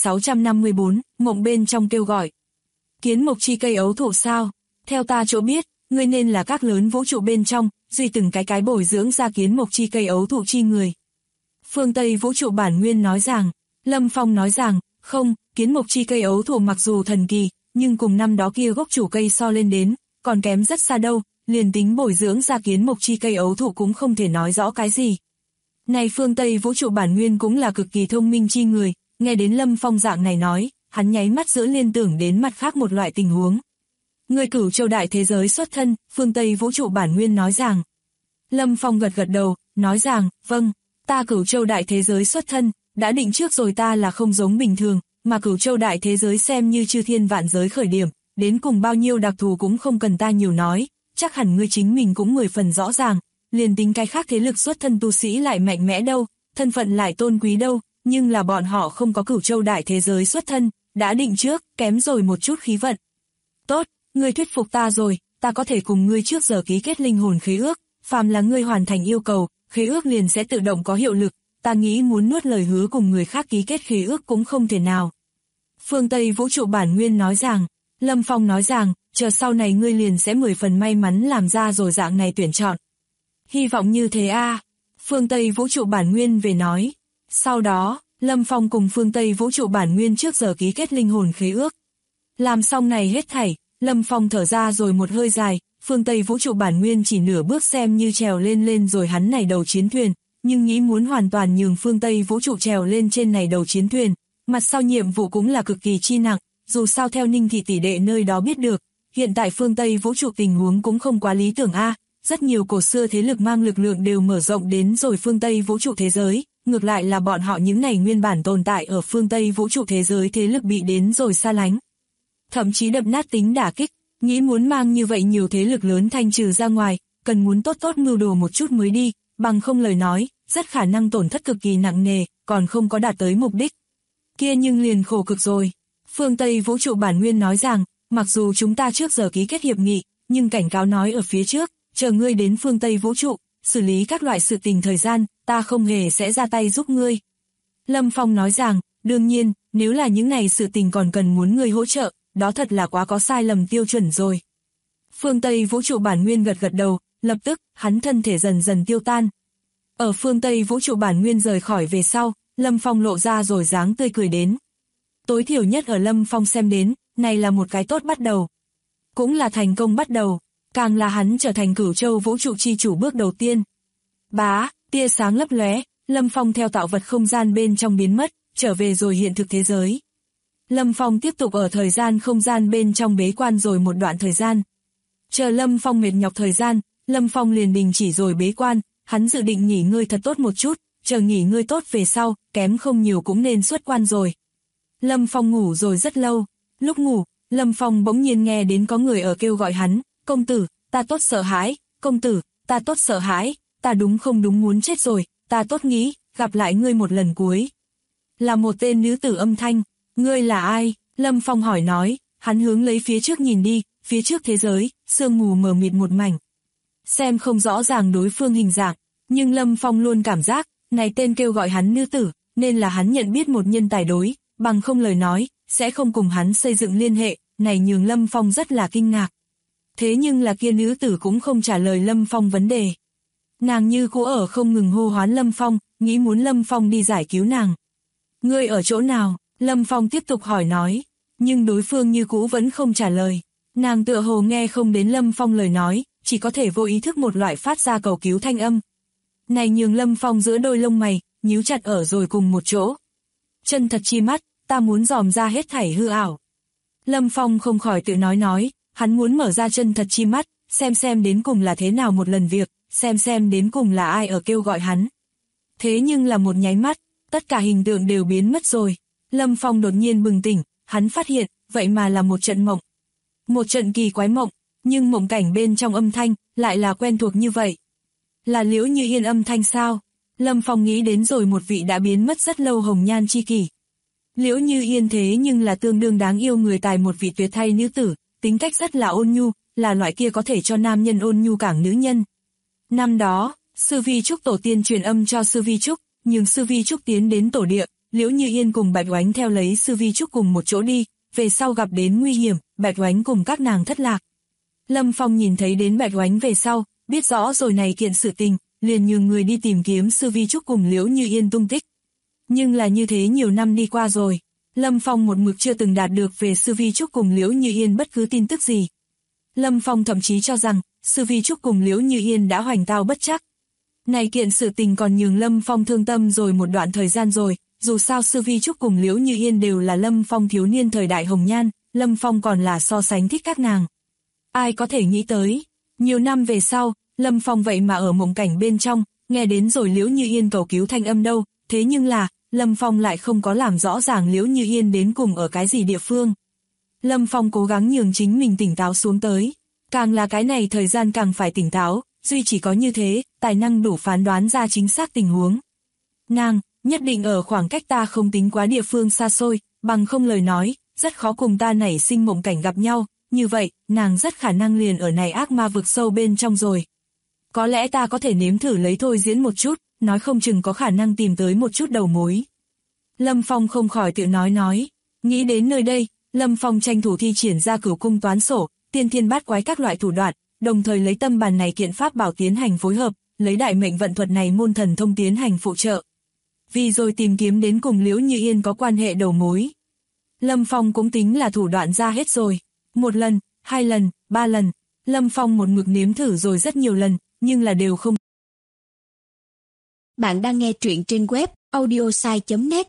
9654, mộng bên trong kêu gọi. Kiến mộc chi cây ấu thụ sao? Theo ta chỗ biết, ngươi nên là các lớn vũ trụ bên trong, duy từng cái bồi dưỡng ra kiến mộc chi cây ấu thụ chi người. Phương Tây vũ trụ bản nguyên nói rằng, Lâm Phong nói rằng, không, kiến mộc chi cây ấu thụ mặc dù thần kỳ, nhưng cùng năm đó kia gốc chủ cây so lên đến, còn kém rất xa đâu, liền tính bồi dưỡng ra kiến mộc chi cây ấu thụ cũng không thể nói rõ cái gì. Này phương Tây vũ trụ bản nguyên cũng là cực kỳ thông minh chi người, nghe đến Lâm Phong dạng này nói, hắn nháy mắt giữa liên tưởng đến mặt khác một loại tình huống. Người Cửu Châu đại thế giới xuất thân, phương Tây vũ trụ bản nguyên nói rằng. Lâm Phong gật gật đầu, nói rằng, vâng, ta Cửu Châu đại thế giới xuất thân, đã định trước rồi ta là không giống bình thường, mà Cửu Châu đại thế giới xem như chư thiên vạn giới khởi điểm, đến cùng bao nhiêu đặc thù cũng không cần ta nhiều nói, chắc hẳn ngươi chính mình cũng 10 phần rõ ràng, liền tính cái khác thế lực xuất thân tu sĩ lại mạnh mẽ đâu, thân phận lại tôn quý đâu, nhưng là bọn họ không có Cửu Châu đại thế giới xuất thân, đã định trước, kém rồi một chút khí vận. Tốt, ngươi thuyết phục ta rồi, ta có thể cùng ngươi trước giờ ký kết linh hồn khế ước, phàm là ngươi hoàn thành yêu cầu, khế ước liền sẽ tự động có hiệu lực, ta nghĩ muốn nuốt lời hứa cùng người khác ký kết khế ước cũng không thể nào. Phương Tây vũ trụ bản nguyên nói rằng, Lâm Phong nói rằng, chờ sau này ngươi liền sẽ 10 phần may mắn làm ra rồi dạng này tuyển chọn. Hy vọng như thế a. Phương Tây vũ trụ bản nguyên về nói. Sau đó, Lâm Phong cùng phương Tây vũ trụ bản nguyên trước giờ ký kết linh hồn khế ước. Làm xong này hết thảy, Lâm Phong thở ra rồi một hơi dài, phương Tây vũ trụ bản nguyên chỉ nửa bước xem như trèo lên rồi hắn này đầu chiến thuyền, nhưng nghĩ muốn hoàn toàn nhường phương Tây vũ trụ trèo lên trên này đầu chiến thuyền, mặt sau nhiệm vụ cũng là cực kỳ chi nặng, dù sao theo Ninh thị tỷ đệ nơi đó biết được, hiện tại phương Tây vũ trụ tình huống cũng không quá lý tưởng a, rất nhiều cổ xưa thế lực mang lực lượng đều mở rộng đến rồi phương Tây vũ trụ thế giới, ngược lại là bọn họ những này nguyên bản tồn tại ở phương Tây vũ trụ thế giới thế lực bị đến rồi xa lánh. Thậm chí đập nát tính đả kích, nghĩ muốn mang như vậy nhiều thế lực lớn thanh trừ ra ngoài, cần muốn tốt mưu đồ một chút mới đi, bằng không lời nói, rất khả năng tổn thất cực kỳ nặng nề, còn không có đạt tới mục đích. Kia nhưng liền khổ cực rồi. Phương Tây vũ trụ bản nguyên nói rằng, mặc dù chúng ta trước giờ ký kết hiệp nghị, nhưng cảnh cáo nói ở phía trước, chờ ngươi đến phương Tây vũ trụ, xử lý các loại sự tình thời gian, ta không hề sẽ ra tay giúp ngươi. Lâm Phong nói rằng, đương nhiên, nếu là những này sự tình còn cần muốn ngươi hỗ trợ, đó thật là quá có sai lầm tiêu chuẩn rồi. Phương Tây vũ trụ bản nguyên gật gật đầu, lập tức, hắn thân thể dần dần tiêu tan. Ở phương Tây vũ trụ bản nguyên rời khỏi về sau, Lâm Phong lộ ra rồi dáng tươi cười đến. Tối thiểu nhất ở Lâm Phong xem đến, này là một cái tốt bắt đầu. Cũng là thành công bắt đầu, càng là hắn trở thành Cửu Châu vũ trụ chi chủ bước đầu tiên. Bá, tia sáng lấp lóe, Lâm Phong theo tạo vật không gian bên trong biến mất, trở về rồi hiện thực thế giới. Lâm Phong tiếp tục ở thời gian không gian bên trong bế quan rồi một đoạn thời gian. Chờ Lâm Phong mệt nhọc thời gian, Lâm Phong liền đình chỉ rồi bế quan, hắn dự định nghỉ ngơi thật tốt một chút, chờ nghỉ ngơi tốt về sau, kém không nhiều cũng nên xuất quan rồi. Lâm Phong ngủ rồi rất lâu, lúc ngủ, Lâm Phong bỗng nhiên nghe đến có người ở kêu gọi hắn, công tử, ta tốt sợ hãi, công tử, ta tốt sợ hãi, ta đúng không đúng muốn chết rồi, ta tốt nghĩ, gặp lại ngươi một lần cuối. Là một tên nữ tử âm thanh, ngươi là ai? Lâm Phong hỏi nói, hắn hướng lấy phía trước nhìn đi, phía trước thế giới, sương mù mờ mịt một mảnh. Xem không rõ ràng đối phương hình dạng, nhưng Lâm Phong luôn cảm giác, này tên kêu gọi hắn nữ tử, nên là hắn nhận biết một nhân tài đối, bằng không lời nói, sẽ không cùng hắn xây dựng liên hệ, này nhường Lâm Phong rất là kinh ngạc. Thế nhưng là kia nữ tử cũng không trả lời Lâm Phong vấn đề. Nàng như cũ ở không ngừng hô hoán Lâm Phong, nghĩ muốn Lâm Phong đi giải cứu nàng. Ngươi ở chỗ nào? Lâm Phong tiếp tục hỏi nói, nhưng đối phương như cũ vẫn không trả lời. Nàng tựa hồ nghe không đến Lâm Phong lời nói, chỉ có thể vô ý thức một loại phát ra cầu cứu thanh âm. Này nhường Lâm Phong giữa đôi lông mày, nhíu chặt ở rồi cùng một chỗ. Chân thật chi mắt, ta muốn dòm ra hết thảy hư ảo. Lâm Phong không khỏi tự nói, hắn muốn mở ra chân thật chi mắt, xem đến cùng là thế nào một lần việc, xem đến cùng là ai ở kêu gọi hắn. Thế nhưng là một nháy mắt, tất cả hình tượng đều biến mất rồi. Lâm Phong đột nhiên bừng tỉnh, hắn phát hiện, vậy mà là một trận mộng. Một trận kỳ quái mộng, nhưng mộng cảnh bên trong âm thanh, lại là quen thuộc như vậy. Là Liễu Như Yên âm thanh sao? Lâm Phong nghĩ đến rồi một vị đã biến mất rất lâu hồng nhan chi kỷ. Liễu Như Yên thế nhưng là tương đương đáng yêu người tài, một vị tuyệt thay nữ tử, tính cách rất là ôn nhu, là loại kia có thể cho nam nhân ôn nhu cảng nữ nhân. Năm đó, Sư Vi Trúc tổ tiên truyền âm cho Sư Vi Trúc, nhưng Sư Vi Trúc tiến đến tổ địa, Liễu Như Yên cùng Bạch Oánh theo lấy Sư Vi Trúc cùng một chỗ đi, về sau gặp đến nguy hiểm, Bạch Oánh cùng các nàng thất lạc. Lâm Phong nhìn thấy đến Bạch Oánh về sau, biết rõ rồi này kiện sự tình, liền nhường người đi tìm kiếm Sư Vi Trúc cùng Liễu Như Yên tung tích. Nhưng là như thế nhiều năm đi qua rồi, Lâm Phong một mực chưa từng đạt được về Sư Vi Trúc cùng Liễu Như Yên bất cứ tin tức gì. Lâm Phong thậm chí cho rằng, Sư Vi Trúc cùng Liễu Như Yên đã hoành tao bất trắc. Này kiện sự tình còn nhường Lâm Phong thương tâm rồi một đoạn thời gian rồi, dù sao Sư Vi Trúc cùng Liễu Như Yên đều là Lâm Phong thiếu niên thời đại hồng nhan, Lâm Phong còn là so sánh thích các nàng. Ai có thể nghĩ tới, nhiều năm về sau, Lâm Phong vậy mà ở mộng cảnh bên trong, nghe đến rồi Liễu Như Yên cầu cứu thanh âm đâu, thế nhưng là, Lâm Phong lại không có làm rõ ràng Liễu Như Yên đến cùng ở cái gì địa phương. Lâm Phong cố gắng nhường chính mình tỉnh táo xuống tới, càng là cái này thời gian càng phải tỉnh táo, duy chỉ có như thế, tài năng đủ phán đoán ra chính xác tình huống. Nàng, nhất định ở khoảng cách ta không tính quá địa phương xa xôi, bằng không lời nói, rất khó cùng ta nảy sinh mộng cảnh gặp nhau, như vậy, nàng rất khả năng liền ở này ác ma vực sâu bên trong rồi. Có lẽ ta có thể nếm thử lấy thôi diễn một chút, nói không chừng có khả năng tìm tới một chút đầu mối. Lâm Phong không khỏi tự nói, nghĩ đến nơi đây, Lâm Phong tranh thủ thi triển ra cửu cung toán sổ, tiên thiên bát quái các loại thủ đoạn, đồng thời lấy tâm bàn này kiện pháp bảo tiến hành phối hợp, lấy đại mệnh vận thuật này môn thần thông tiến hành phụ trợ. Vì rồi tìm kiếm đến cùng Liễu Như Yên có quan hệ đầu mối. Lâm Phong cũng tính là thủ đoạn ra hết rồi. Một lần, 2 lần, 3 lần, Lâm Phong một mực nếm thử rồi rất nhiều lần, nhưng là đều không. Bạn đang nghe truyện trên web audiosai.net.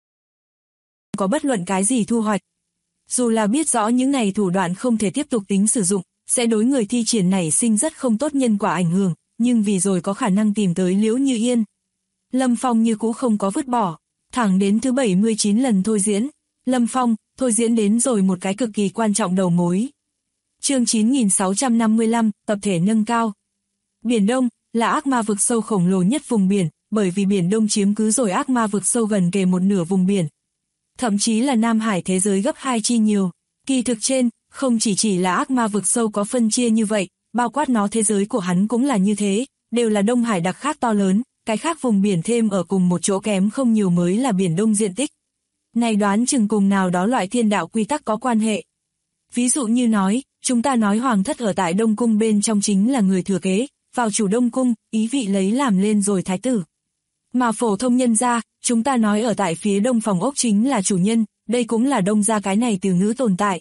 Có bất luận cái gì thu hoạch. Dù là biết rõ những này thủ đoạn không thể tiếp tục tính sử dụng, sẽ đối người thi triển nảy sinh rất không tốt nhân quả ảnh hưởng, nhưng vì rồi có khả năng tìm tới Liễu Như Yên. Lâm Phong như cũ không có vứt bỏ, thẳng đến thứ 79 lần thôi diễn, Lâm Phong thôi diễn đến rồi một cái cực kỳ quan trọng đầu mối. Chương 9655, tập thể nâng cao. Biển Đông là ác ma vực sâu khổng lồ nhất vùng biển, bởi vì Biển Đông chiếm cứ rồi ác ma vực sâu gần kề một nửa vùng biển. Thậm chí là Nam Hải thế giới gấp 2 chi nhiều. Kỳ thực trên, không chỉ là ác ma vực sâu có phân chia như vậy, bao quát nó thế giới của hắn cũng là như thế, đều là Đông Hải đặc khác to lớn, cái khác vùng biển thêm ở cùng một chỗ kém không nhiều mới là Biển Đông diện tích. Này đoán chừng cùng nào đó loại thiên đạo quy tắc có quan hệ. Ví dụ như nói, chúng ta nói hoàng thất ở tại Đông Cung bên trong chính là người thừa kế, vào chủ Đông Cung, ý vị lấy làm lên rồi thái tử. Mà phổ thông nhân gia, chúng ta nói ở tại phía đông phòng ốc chính là chủ nhân, đây cũng là đông gia cái này từ ngữ tồn tại.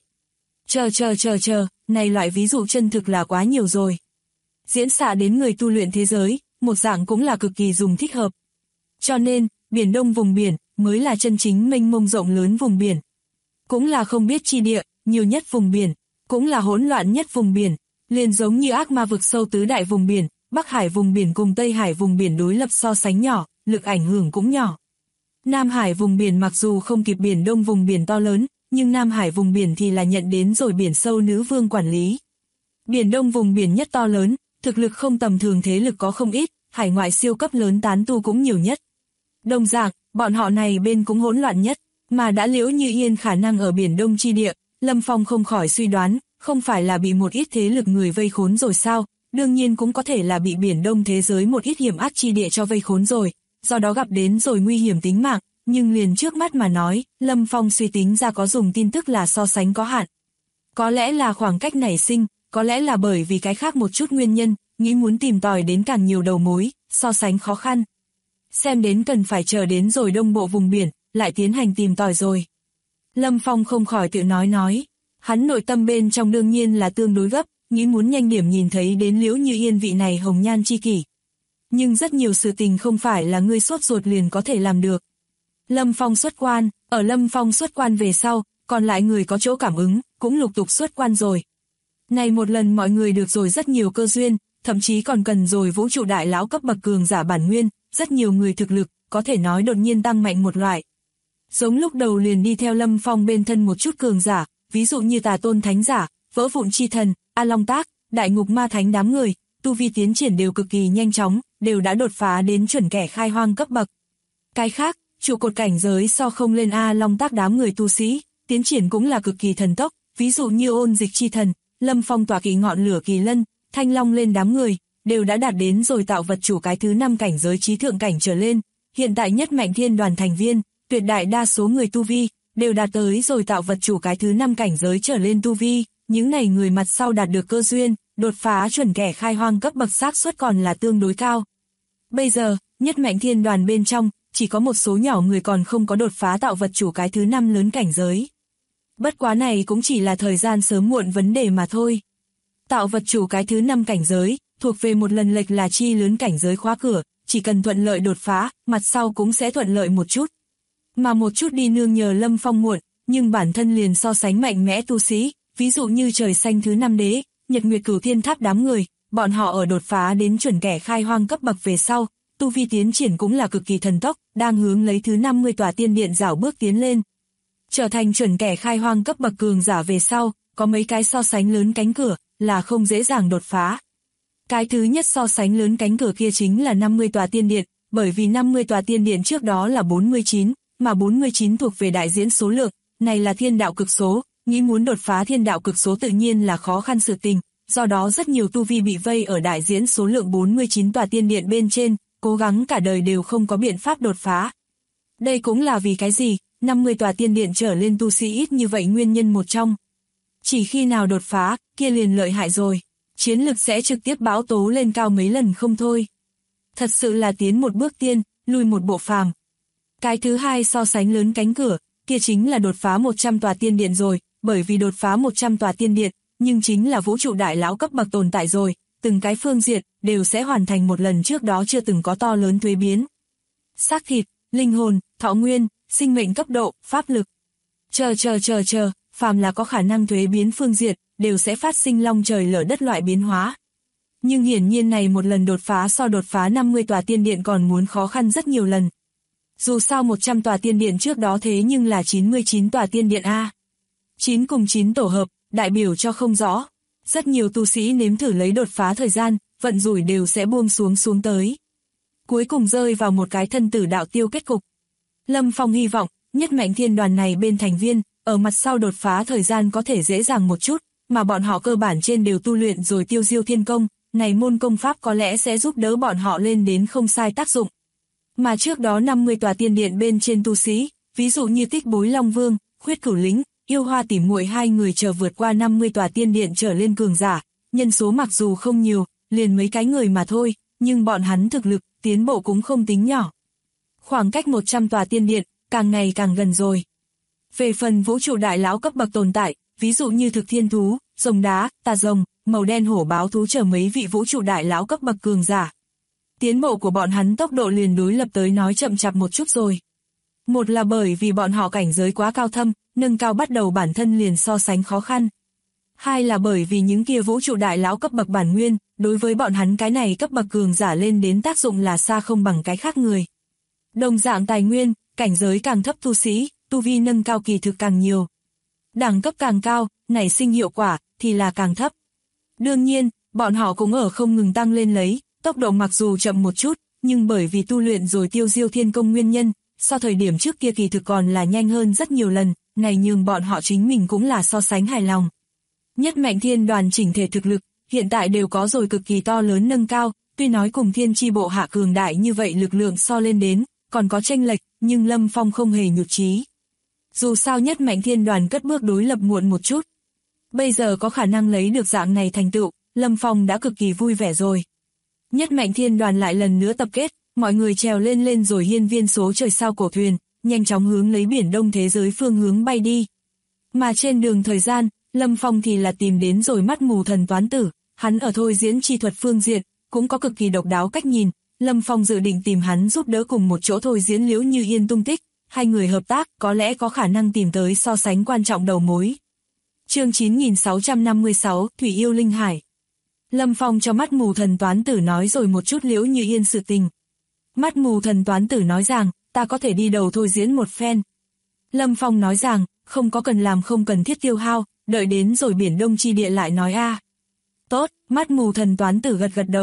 Chờ, này loại ví dụ chân thực là quá nhiều rồi. Diễn xạ đến người tu luyện thế giới, một dạng cũng là cực kỳ dùng thích hợp. Cho nên, Biển Đông vùng biển, mới là chân chính mênh mông rộng lớn vùng biển. Cũng là không biết chi địa, nhiều nhất vùng biển, cũng là hỗn loạn nhất vùng biển, liền giống như ác ma vực sâu tứ đại vùng biển, Bắc Hải vùng biển cùng Tây Hải vùng biển đối lập so sánh nhỏ, lực ảnh hưởng cũng nhỏ. Nam Hải vùng biển mặc dù không kịp Biển Đông vùng biển to lớn, nhưng Nam Hải vùng biển thì là nhận đến rồi biển sâu nữ vương quản lý. Biển Đông vùng biển nhất to lớn, thực lực không tầm thường thế lực có không ít, hải ngoại siêu cấp lớn tán tu cũng nhiều nhất. Đồng dạng, bọn họ này bên cũng hỗn loạn nhất, mà đã Liễu Như Yên khả năng ở Biển Đông chi địa, Lâm Phong không khỏi suy đoán, không phải là bị một ít thế lực người vây khốn rồi sao, đương nhiên cũng có thể là bị Biển Đông thế giới một ít hiểm ác chi địa cho vây khốn rồi, do đó gặp đến rồi nguy hiểm tính mạng, nhưng liền trước mắt mà nói, Lâm Phong suy tính ra có dùng tin tức là so sánh có hạn. Có lẽ là khoảng cách nảy sinh, có lẽ là bởi vì cái khác một chút nguyên nhân, nghĩ muốn tìm tòi đến càng nhiều đầu mối, so sánh khó khăn. Xem đến cần phải chờ đến rồi đông bộ vùng biển, lại tiến hành tìm tòi rồi. Lâm Phong không khỏi tự nói, hắn nội tâm bên trong đương nhiên là tương đối gấp, nghĩ muốn nhanh điểm nhìn thấy đến Liễu Như Yên vị này hồng nhan chi kỷ. Nhưng rất nhiều sự tình không phải là ngươi sốt ruột liền có thể làm được. Lâm Phong xuất quan, ở Lâm Phong xuất quan về sau, còn lại người có chỗ cảm ứng, cũng lục tục xuất quan rồi. Này một lần mọi người được rồi rất nhiều cơ duyên, thậm chí còn cần rồi vũ trụ đại lão cấp bậc cường giả bản nguyên, rất nhiều người thực lực, có thể nói đột nhiên tăng mạnh một loại. Giống lúc đầu liền đi theo Lâm Phong bên thân một chút cường giả, ví dụ như Tà Tôn Thánh Giả, Vỡ Vụn Chi Thần, A Long Tác, Đại Ngục Ma Thánh đám người, tu vi tiến triển đều cực kỳ nhanh chóng, đều đã đột phá đến chuẩn kẻ khai hoang cấp bậc. Cái khác, trụ cột cảnh giới so không lên A Long Tác đám người tu sĩ, tiến triển cũng là cực kỳ thần tốc, ví dụ như Ôn Dịch chi thần, Lâm Phong tỏa kỵ ngọn lửa kỳ lân, Thanh Long lên đám người, đều đã đạt đến rồi tạo vật chủ cái thứ 5 cảnh giới trí thượng cảnh trở lên. Hiện tại Nhất Mạnh Thiên Đoàn thành viên, tuyệt đại đa số người tu vi, đều đạt tới rồi tạo vật chủ cái thứ 5 cảnh giới trở lên tu vi, những này người mặt sau đạt được cơ duyên, đột phá chuẩn kẻ khai hoang cấp bậc xác suất còn là tương đối cao. Bây giờ, Nhất Mạnh Thiên Đoàn bên trong, chỉ có một số nhỏ người còn không có đột phá tạo vật chủ cái thứ 5 lớn cảnh giới. Bất quá này cũng chỉ là thời gian sớm muộn vấn đề mà thôi. Tạo vật chủ cái thứ 5 cảnh giới, thuộc về một lần lệch là chi lớn cảnh giới khóa cửa, chỉ cần thuận lợi đột phá, mặt sau cũng sẽ thuận lợi một chút. Mà một chút đi nương nhờ Lâm Phong muộn, nhưng bản thân liền so sánh mạnh mẽ tu sĩ, ví dụ như Trời Xanh thứ 5 đế, Nhật Nguyệt Cửu Thiên Tháp đám người, bọn họ ở đột phá đến chuẩn kẻ khai hoang cấp bậc về sau, tu vi tiến triển cũng là cực kỳ thần tốc, đang hướng lấy thứ 50 tòa tiên điện rảo bước tiến lên. Trở thành chuẩn kẻ khai hoang cấp bậc cường giả về sau, có mấy cái so sánh lớn cánh cửa, là không dễ dàng đột phá. Cái thứ nhất so sánh lớn cánh cửa kia chính là 50 tòa tiên điện, bởi vì 50 tòa tiên điện trước đó là 49, mà 49 thuộc về đại diễn số lượng, này là thiên đạo cực số, nghĩ muốn đột phá thiên đạo cực số tự nhiên là khó khăn sự tình, do đó rất nhiều tu vi bị vây ở đại diễn số lượng 49 tòa tiên điện bên trên, cố gắng cả đời đều không có biện pháp đột phá. Đây cũng là vì cái gì, 50 tòa tiên điện trở lên tu sĩ ít như vậy nguyên nhân một trong. Chỉ khi nào đột phá, kia liền lợi hại rồi, chiến lực sẽ trực tiếp bão tố lên cao mấy lần không thôi. Thật sự là tiến một bước tiên, lui một bộ phàm. Cái thứ hai so sánh lớn cánh cửa, kia chính là đột phá 100 tòa tiên điện rồi, bởi vì đột phá 100 tòa tiên điện, nhưng chính là vũ trụ đại lão cấp bậc tồn tại rồi, từng cái phương diện đều sẽ hoàn thành một lần trước đó chưa từng có to lớn thuế biến. Xác thịt, linh hồn, thọ nguyên, sinh mệnh cấp độ, pháp lực. Chờ, phàm là có khả năng thuế biến phương diện, đều sẽ phát sinh long trời lở đất loại biến hóa. Nhưng hiển nhiên này một lần đột phá so đột phá 50 tòa tiên điện còn muốn khó khăn rất nhiều lần. Dù sao 100 tòa tiên điện trước đó thế nhưng là 99 tòa tiên điện A. 9 cùng 9 tổ hợp, đại biểu cho không rõ. Rất nhiều tu sĩ nếm thử lấy đột phá thời gian, vận rủi đều sẽ buông xuống tới. Cuối cùng rơi vào một cái thân tử đạo tiêu kết cục. Lâm Phong hy vọng, Nhất Mạnh Thiên Đoàn này bên thành viên, ở mặt sau đột phá thời gian có thể dễ dàng một chút, mà bọn họ cơ bản trên đều tu luyện rồi Tiêu Diêu Thiên Công, này môn công pháp có lẽ sẽ giúp đỡ bọn họ lên đến không sai tác dụng. Mà trước đó 50 tòa tiên điện bên trên tu sĩ, ví dụ như Tích Bối Long Vương, Khuyết Cửu Lính, Yêu Hoa Tỉ Muội hai người chờ vượt qua 50 tòa tiên điện trở lên cường giả, nhân số mặc dù không nhiều, liền mấy cái người mà thôi, nhưng bọn hắn thực lực, tiến bộ cũng không tính nhỏ. Khoảng cách 100 tòa tiên điện, càng ngày càng gần rồi. Về phần vũ trụ đại lão cấp bậc tồn tại, ví dụ như Thực Thiên Thú, Rồng Đá, Tà Rồng, Màu Đen Hổ Báo Thú chờ mấy vị vũ trụ đại lão cấp bậc cường giả. Tiến bộ của bọn hắn tốc độ liền đối lập tới nói chậm chạp một chút rồi. Một là bởi vì bọn họ cảnh giới quá cao thâm, nâng cao bắt đầu bản thân liền so sánh khó khăn. Hai là bởi vì những kia vũ trụ đại lão cấp bậc bản nguyên, đối với bọn hắn cái này cấp bậc cường giả lên đến tác dụng là xa không bằng cái khác người. Đồng dạng tài nguyên, cảnh giới càng thấp tu sĩ, tu vi nâng cao kỳ thực càng nhiều. Đẳng cấp càng cao, nảy sinh hiệu quả, thì là càng thấp. Đương nhiên, bọn họ cũng ở không ngừng tăng lên lấy, tốc độ mặc dù chậm một chút, nhưng bởi vì tu luyện rồi Tiêu Diêu Thiên Công nguyên nhân, so thời điểm trước kia kỳ thực còn là nhanh hơn rất nhiều lần, này nhưng bọn họ chính mình cũng là so sánh hài lòng. Nhất Mạnh Thiên Đoàn chỉnh thể thực lực, hiện tại đều có rồi cực kỳ to lớn nâng cao, tuy nói cùng Thiên Chi Bộ hạ cường đại như vậy lực lượng so lên đến, còn có chênh lệch, nhưng Lâm Phong không hề nhụt chí. Dù sao Nhất Mạnh Thiên Đoàn cất bước đối lập muộn một chút. Bây giờ có khả năng lấy được dạng này thành tựu, Lâm Phong đã cực kỳ vui vẻ rồi. Nhất Mạnh Thiên Đoàn lại lần nữa tập kết, mọi người trèo lên rồi hiên viên số trời sao cổ thuyền, nhanh chóng hướng lấy biển đông thế giới phương hướng bay đi. Mà trên đường thời gian, Lâm Phong thì là tìm đến rồi Mắt Mù Thần Toán Tử, hắn ở thôi diễn chi thuật phương diện, cũng có cực kỳ độc đáo cách nhìn, Lâm Phong dự định tìm hắn giúp đỡ cùng một chỗ thôi diễn Liễu Như Yên tung tích, hai người hợp tác có lẽ có khả năng tìm tới so sánh quan trọng đầu mối. Chương 9656, Thủy Yêu Linh Hải. Lâm Phong cho Mắt Mù Thần Toán Tử nói rồi một chút Liễu Như Yên sự tình. Mắt Mù Thần Toán Tử nói rằng, ta có thể đi đầu thôi diễn một phen. Lâm Phong nói rằng, không có cần làm không cần thiết tiêu hao, đợi đến rồi biển đông chi địa lại nói a. Tốt, Mắt Mù Thần Toán Tử gật đầu,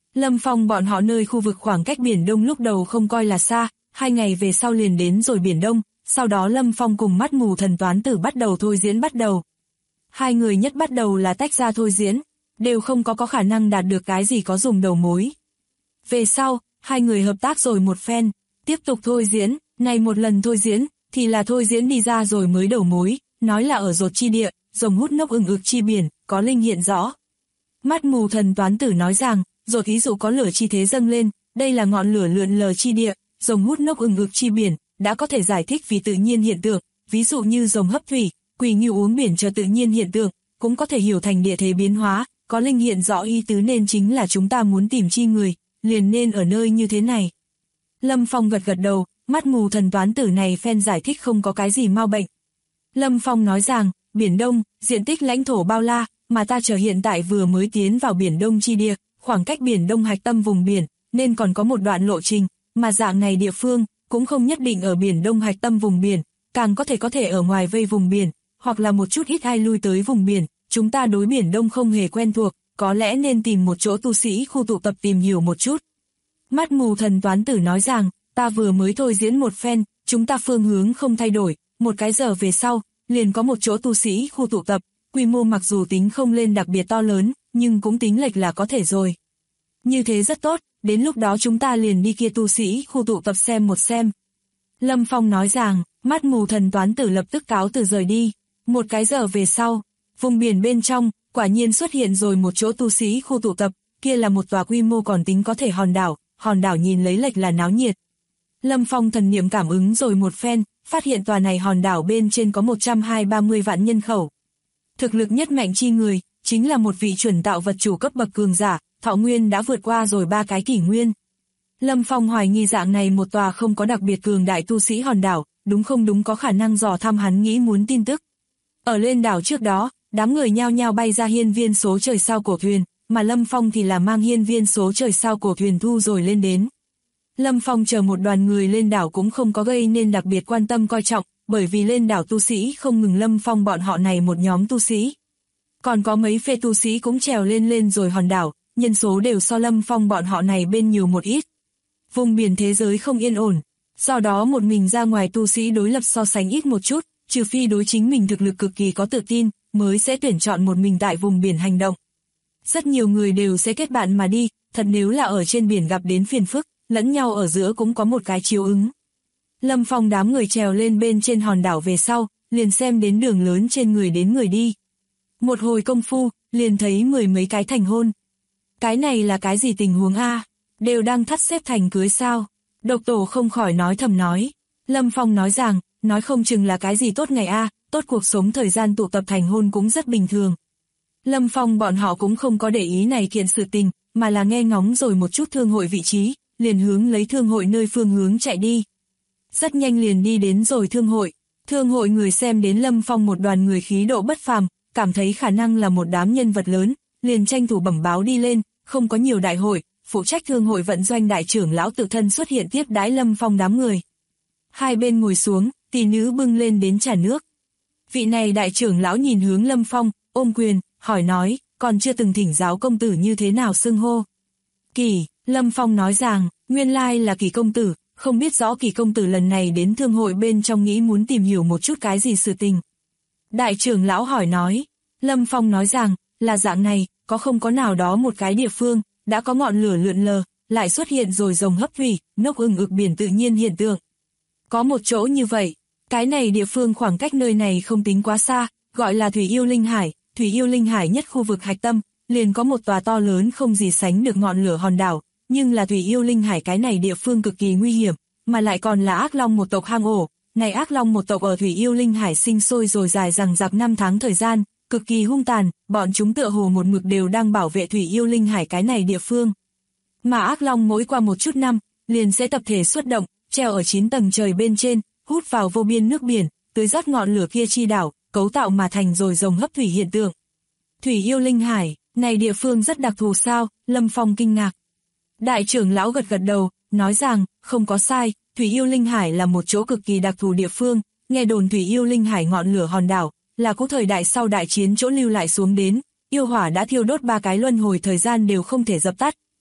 Lâm Phong bọn họ nơi khu vực khoảng cách Biển Đông lúc đầu không coi là xa, 2 ngày về sau liền đến rồi Biển Đông, sau đó Lâm Phong cùng mắt mù thần toán tử bắt đầu thôi diễn bắt đầu. Hai người nhất bắt đầu là tách ra thôi diễn, đều không có khả năng đạt được cái gì có dùng đầu mối. Về sau, hai người hợp tác rồi một phen, tiếp tục thôi diễn, này một lần thôi diễn, thì là thôi diễn đi ra rồi mới đầu mối, nói là ở Dột chi địa, rồng hút nốc ừng ực chi biển, có linh hiện rõ. Mắt mù thần toán tử nói rằng, Dột ví dụ có lửa chi thế dâng lên, đây là ngọn lửa lượn lờ chi địa, rồng hút nốc ừng ực chi biển, đã có thể giải thích vì tự nhiên hiện tượng, ví dụ như rồng hấp thủy, quỷ ngưu uống biển chờ tự nhiên hiện tượng, cũng có thể hiểu thành địa thế biến hóa, có linh hiện rõ ý tứ nên chính là chúng ta muốn tìm chi người, liền nên ở nơi như thế này. Lâm Phong gật gật đầu, mắt mù thần toán tử này phen giải thích không có cái gì mau bệnh. Lâm Phong nói rằng, Biển Đông, diện tích lãnh thổ bao la, mà ta chờ hiện tại vừa mới tiến vào Biển Đông chi địa, khoảng cách Biển Đông hạch tâm vùng biển, nên còn có một đoạn lộ trình, mà dạng này địa phương, cũng không nhất định ở Biển Đông hạch tâm vùng biển, càng có thể ở ngoài vây vùng biển, hoặc là một chút ít ai lui tới vùng biển, chúng ta đối Biển Đông không hề quen thuộc, có lẽ nên tìm một chỗ tu sĩ khu tụ tập tìm hiểu một chút. Mắt mù thần toán tử nói rằng, ta vừa mới thôi diễn một phen, chúng ta phương hướng không thay đổi, một cái giờ về sau, liền có một chỗ tu sĩ khu tụ tập, quy mô mặc dù tính không lên đặc biệt to lớn, nhưng cũng tính lệch là có thể rồi. Như thế rất tốt, đến lúc đó chúng ta liền đi kia tu sĩ khu tụ tập xem một xem. Lâm Phong nói rằng, mắt mù thần toán tử lập tức cáo từ rời đi. Một cái giờ về sau, vùng biển bên trong, quả nhiên xuất hiện rồi một chỗ tu sĩ khu tụ tập, kia là một tòa quy mô còn tính có thể hòn đảo nhìn lấy lệch là náo nhiệt. Lâm Phong thần niệm cảm ứng rồi một phen, phát hiện tòa này hòn đảo bên trên có 120-130 vạn nhân khẩu. Thực lực nhất mạnh chi người, chính là một vị chuẩn tạo vật chủ cấp bậc cường giả, thọ nguyên đã vượt qua rồi 3 cái kỷ nguyên. Lâm Phong hoài nghi dạng này một tòa không có đặc biệt cường đại tu sĩ hòn đảo, đúng không đúng có khả năng dò thăm hắn nghĩ muốn tin tức. Ở lên đảo trước đó, đám người nhao nhao bay ra hiên viên số trời sao cổ thuyền, mà Lâm Phong thì là mang hiên viên số trời sao cổ thuyền thu rồi lên đến. Lâm Phong chờ một đoàn người lên đảo cũng không có gây nên đặc biệt quan tâm coi trọng, bởi vì lên đảo tu sĩ không ngừng Lâm Phong bọn họ này một nhóm tu sĩ. Còn có mấy phê tu sĩ cũng trèo lên rồi hòn đảo, nhân số đều so Lâm Phong bọn họ này bên nhiều một ít. Vùng biển thế giới không yên ổn, do đó một mình ra ngoài tu sĩ đối lập so sánh ít một chút, trừ phi đối chính mình thực lực cực kỳ có tự tin, mới sẽ tuyển chọn một mình tại vùng biển hành động. Rất nhiều người đều sẽ kết bạn mà đi, thật nếu là ở trên biển gặp đến phiền phức, lẫn nhau ở giữa cũng có một cái chiếu ứng. Lâm Phong đám người trèo lên bên trên hòn đảo về sau, liền xem đến đường lớn trên người đến người đi. Một hồi công phu, liền thấy 10 mấy cái thành hôn. Cái này là cái gì tình huống a? Đều đang thắt xếp thành cưới sao? Độc Tổ không khỏi nói thầm nói. Lâm Phong nói rằng, nói không chừng là cái gì tốt ngày a, tốt cuộc sống thời gian tụ tập thành hôn cũng rất bình thường. Lâm Phong bọn họ cũng không có để ý này kiện sự tình, mà là nghe ngóng rồi một chút thương hội vị trí, liền hướng lấy thương hội nơi phương hướng chạy đi. Rất nhanh liền đi đến rồi thương hội người xem đến Lâm Phong một đoàn người khí độ bất phàm, cảm thấy khả năng là một đám nhân vật lớn, liền tranh thủ bẩm báo đi lên, không có nhiều đại hội, phụ trách thương hội vận doanh đại trưởng lão tự thân xuất hiện tiếp đãi Lâm Phong đám người. Hai bên ngồi xuống, tỷ nữ bưng lên đến trà nước. Vị này đại trưởng lão nhìn hướng Lâm Phong, ôm quyền, hỏi nói, còn chưa từng thỉnh giáo công tử như thế nào xưng hô. Kỳ, Lâm Phong nói rằng, nguyên lai là Kỳ công tử, không biết rõ Kỳ công tử lần này đến thương hội bên trong nghĩ muốn tìm hiểu một chút cái gì sự tình. Đại trưởng lão hỏi nói, Lâm Phong nói rằng, là dạng này, có không có nào đó một cái địa phương, đã có ngọn lửa lượn lờ, lại xuất hiện rồi rồng hấp thủy, nốc ừng ực biển tự nhiên hiện tượng. Có một chỗ như vậy, cái này địa phương khoảng cách nơi này không tính quá xa, gọi là Thủy Yêu Linh Hải, Thủy Yêu Linh Hải nhất khu vực hạch tâm, liền có một tòa to lớn không gì sánh được ngọn lửa hòn đảo, nhưng là Thủy Yêu Linh Hải cái này địa phương cực kỳ nguy hiểm, mà lại còn là ác long một tộc hang ổ. Này ác long một tộc ở Thủy Yêu Linh Hải sinh sôi rồi dài dằng dặc 5 tháng thời gian, cực kỳ hung tàn, bọn chúng tựa hồ một mực đều đang bảo vệ Thủy Yêu Linh Hải cái này địa phương. Mà ác long mỗi qua một chút năm, liền sẽ tập thể xuất động, treo ở 9 tầng trời bên trên, hút vào vô biên nước biển, tưới rót ngọn lửa kia chi đảo, cấu tạo mà thành rồi rồng hấp thủy hiện tượng. Thủy Yêu Linh Hải, này địa phương rất đặc thù sao? Lâm Phong kinh ngạc. Đại trưởng lão gật gật đầu, nói rằng, không có sai, Thủy Yêu Linh Hải là một chỗ cực kỳ đặc thù địa phương, nghe đồn Thủy Yêu Linh Hải ngọn lửa hòn đảo, là cũ thời đại sau đại chiến chỗ lưu lại xuống đến, yêu hỏa đã thiêu đốt 3 cái luân hồi thời gian đều không thể dập tắt,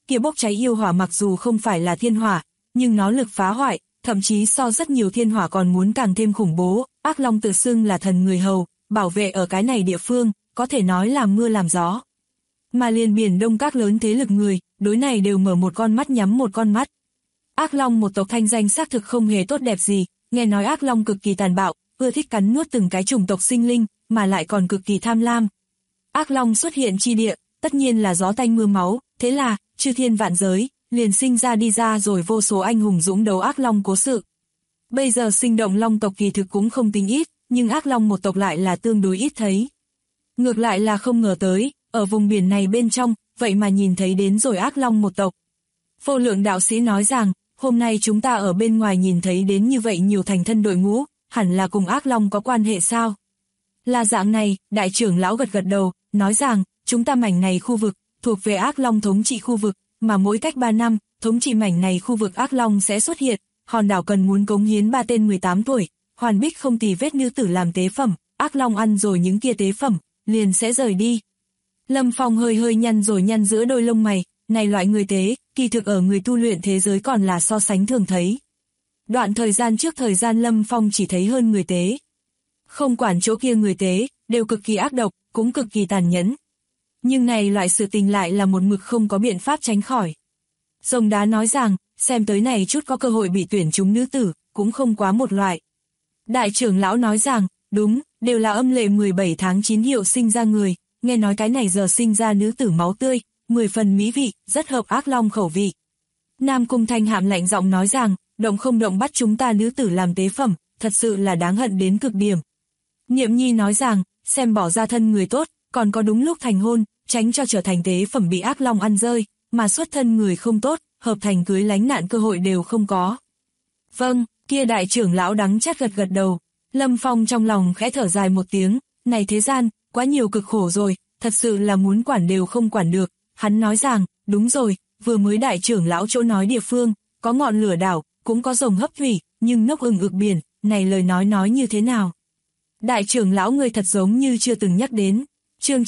kia bốc cháy yêu hỏa mặc dù không phải là thiên hỏa, nhưng nó lực phá hoại, thậm chí so rất nhiều thiên hỏa còn muốn càng thêm khủng bố. Ác Long tự xưng là thần người hầu, bảo vệ ở cái này địa phương, có thể nói làm mưa làm gió. Mà liền Biển Đông các lớn thế lực người, đối này đều mở một con mắt nhắm một con mắt. Ác Long một tộc thanh danh xác thực không hề tốt đẹp gì, nghe nói Ác Long cực kỳ tàn bạo, ưa thích cắn nuốt từng cái chủng tộc sinh linh, mà lại còn cực kỳ tham lam. Ác Long xuất hiện chi địa, tất nhiên là gió tanh mưa máu, thế là, chư thiên vạn giới, liền sinh ra đi ra rồi vô số anh hùng dũng đấu Ác Long cố sự. Bây giờ sinh động Long tộc kỳ thực cũng không tính ít, nhưng Ác Long một tộc lại là tương đối ít thấy. Ngược lại là không ngờ tới, ở vùng biển này bên trong, vậy mà nhìn thấy đến rồi Ác Long một tộc. Vô Lượng đạo sĩ nói rằng, hôm nay chúng ta ở bên ngoài nhìn thấy đến như vậy nhiều thành thân đội ngũ, hẳn là cùng Ác Long có quan hệ sao? Là dạng này, đại trưởng lão gật gật đầu, nói rằng, chúng ta mảnh này khu vực, thuộc về Ác Long thống trị khu vực, mà mỗi cách 3 năm, thống trị mảnh này khu vực Ác Long sẽ xuất hiện, hòn đảo cần muốn cống hiến 3 tên 18 tuổi, hoàn bích không tì vết nữ tử làm tế phẩm, Ác Long ăn rồi những kia tế phẩm, liền sẽ rời đi. Lâm Phong hơi hơi nhăn rồi nhăn giữa đôi lông mày, này loại người tế, kỳ thực ở người tu luyện thế giới còn là so sánh thường thấy. Đoạn thời gian trước thời gian Lâm Phong chỉ thấy hơn người tế. Không quản chỗ kia người tế, đều cực kỳ ác độc, cũng cực kỳ tàn nhẫn. Nhưng này loại sự tình lại là một mực không có biện pháp tránh khỏi. Rồng Đá nói rằng, xem tới này chút có cơ hội bị tuyển trúng nữ tử, cũng không quá một loại. Đại trưởng lão nói rằng, đúng, đều là âm lệ 17 tháng 9 hiệu sinh ra người, nghe nói cái này giờ sinh ra nữ tử máu tươi, 10 phần mỹ vị, rất hợp Ác Long khẩu vị. Nam Cung Thanh Hạm lạnh giọng nói rằng, động không động bắt chúng ta nữ tử làm tế phẩm, thật sự là đáng hận đến cực điểm. Niệm Nhi nói rằng, xem bỏ ra thân người tốt, còn có đúng lúc thành hôn, tránh cho trở thành tế phẩm bị Ác Long ăn rơi, mà xuất thân người không tốt, hợp thành cưới lánh nạn cơ hội đều không có. Vâng, kia đại trưởng lão đắng chát gật gật đầu. Lâm Phong trong lòng khẽ thở dài một tiếng, này thế gian, quá nhiều cực khổ rồi, thật sự là muốn quản đều không quản được. Hắn nói rằng, đúng rồi, vừa mới đại trưởng lão chỗ nói địa phương, có ngọn lửa đảo, cũng có rồng hấp thủy, nhưng nốc ừng ực biển, này lời nói như thế nào? Đại trưởng lão người thật giống như chưa từng nhắc đến. Chương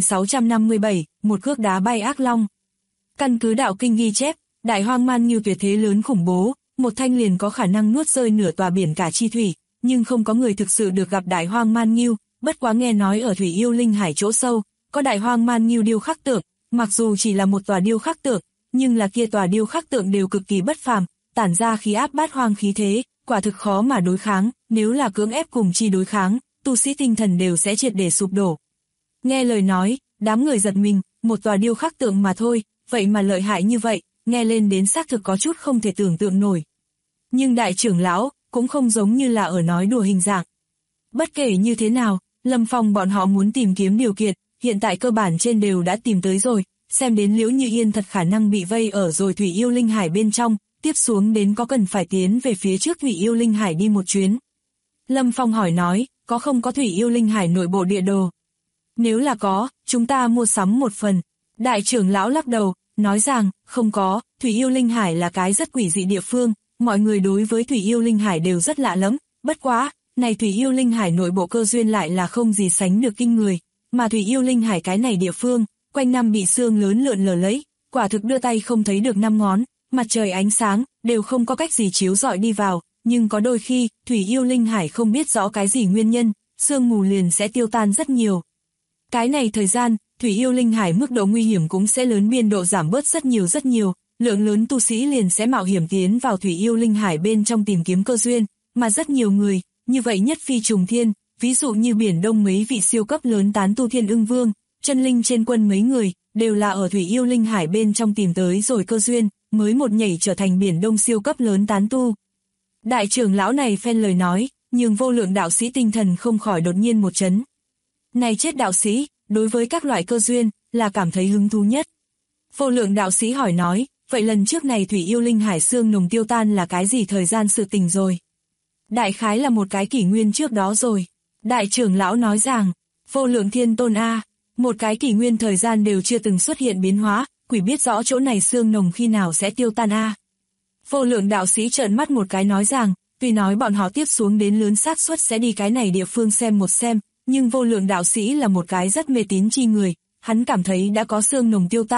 9657, một cước đá bay Ác Long. Căn cứ đạo kinh ghi chép, đại hoang man ngưu tuyệt thế lớn khủng bố, một thanh liền có khả năng nuốt rơi nửa tòa biển cả chi thủy, nhưng không có người thực sự được gặp đại hoang man ngưu, bất quá nghe nói ở thủy yêu linh hải chỗ sâu, có đại hoang man ngưu điêu khắc tượng, mặc dù chỉ là một tòa điêu khắc tượng, nhưng là kia tòa điêu khắc tượng đều cực kỳ bất phàm, tản ra khí áp bát hoang khí thế, quả thực khó mà đối kháng, nếu là cưỡng ép cùng chi đối kháng, tu sĩ tinh thần đều sẽ triệt để sụp đổ. Nghe lời nói, đám người giật mình, một tòa điêu khắc tượng mà thôi, vậy mà lợi hại như vậy, nghe lên đến xác thực có chút không thể tưởng tượng nổi. Nhưng đại trưởng lão, cũng không giống như là ở nói đùa hình dạng. Bất kể như thế nào, Lâm Phong bọn họ muốn tìm kiếm điều kiện, hiện tại cơ bản trên đều đã tìm tới rồi, xem đến Liễu Như Yên thật khả năng bị vây ở rồi Thủy Yêu Linh Hải bên trong, tiếp xuống đến có cần phải tiến về phía trước Thủy Yêu Linh Hải đi một chuyến. Lâm Phong hỏi nói, có không có Thủy Yêu Linh Hải nội bộ địa đồ? Nếu là có, chúng ta mua sắm một phần. Đại trưởng lão lắc đầu, nói rằng, không có, Thủy Yêu Linh Hải là cái rất quỷ dị địa phương, mọi người đối với Thủy Yêu Linh Hải đều rất lạ lắm, bất quá, này Thủy Yêu Linh Hải nội bộ cơ duyên lại là không gì sánh được kinh người, mà Thủy Yêu Linh Hải cái này địa phương, quanh năm bị sương lớn lượn lờ lấy, quả thực đưa tay không thấy được 5 ngón, mặt trời ánh sáng, đều không có cách gì chiếu rọi đi vào, nhưng có đôi khi, Thủy Yêu Linh Hải không biết rõ cái gì nguyên nhân, sương mù liền sẽ tiêu tan rất nhiều. Cái này thời gian, Thủy Yêu Linh Hải mức độ nguy hiểm cũng sẽ lớn biên độ giảm bớt rất nhiều, lượng lớn tu sĩ liền sẽ mạo hiểm tiến vào Thủy Yêu Linh Hải bên trong tìm kiếm cơ duyên, mà rất nhiều người, như vậy nhất phi trùng thiên, ví dụ như Biển Đông mấy vị siêu cấp lớn tán tu Thiên Ưng Vương, Chân Linh trên quân mấy người, đều là ở Thủy Yêu Linh Hải bên trong tìm tới rồi cơ duyên, mới một nhảy trở thành Biển Đông siêu cấp lớn tán tu. Đại trưởng lão này phen lời nói, nhưng Vô Lượng đạo sĩ tinh thần không khỏi đột nhiên một chấn. Này chết đạo sĩ, đối với các loại cơ duyên, là cảm thấy hứng thú nhất. Vô Lượng đạo sĩ hỏi nói, vậy lần trước này Thủy Yêu Linh Hải xương nồng tiêu tan là cái gì thời gian sự tình rồi? Đại khái là một cái kỷ nguyên trước đó rồi. Đại trưởng lão nói rằng, Vô Lượng Thiên Tôn A, một cái kỷ nguyên thời gian đều chưa từng xuất hiện biến hóa, quỷ biết rõ chỗ này xương nồng khi nào sẽ tiêu tan A. Vô Lượng đạo sĩ trợn mắt một cái nói rằng, tuy nói bọn họ tiếp xuống đến lớn xác suất sẽ đi cái này địa phương xem một xem, nhưng Vô Lượng đạo sĩ là một cái rất mê tín chi người, hắn cảm thấy đã có xương nồng tiêu tan,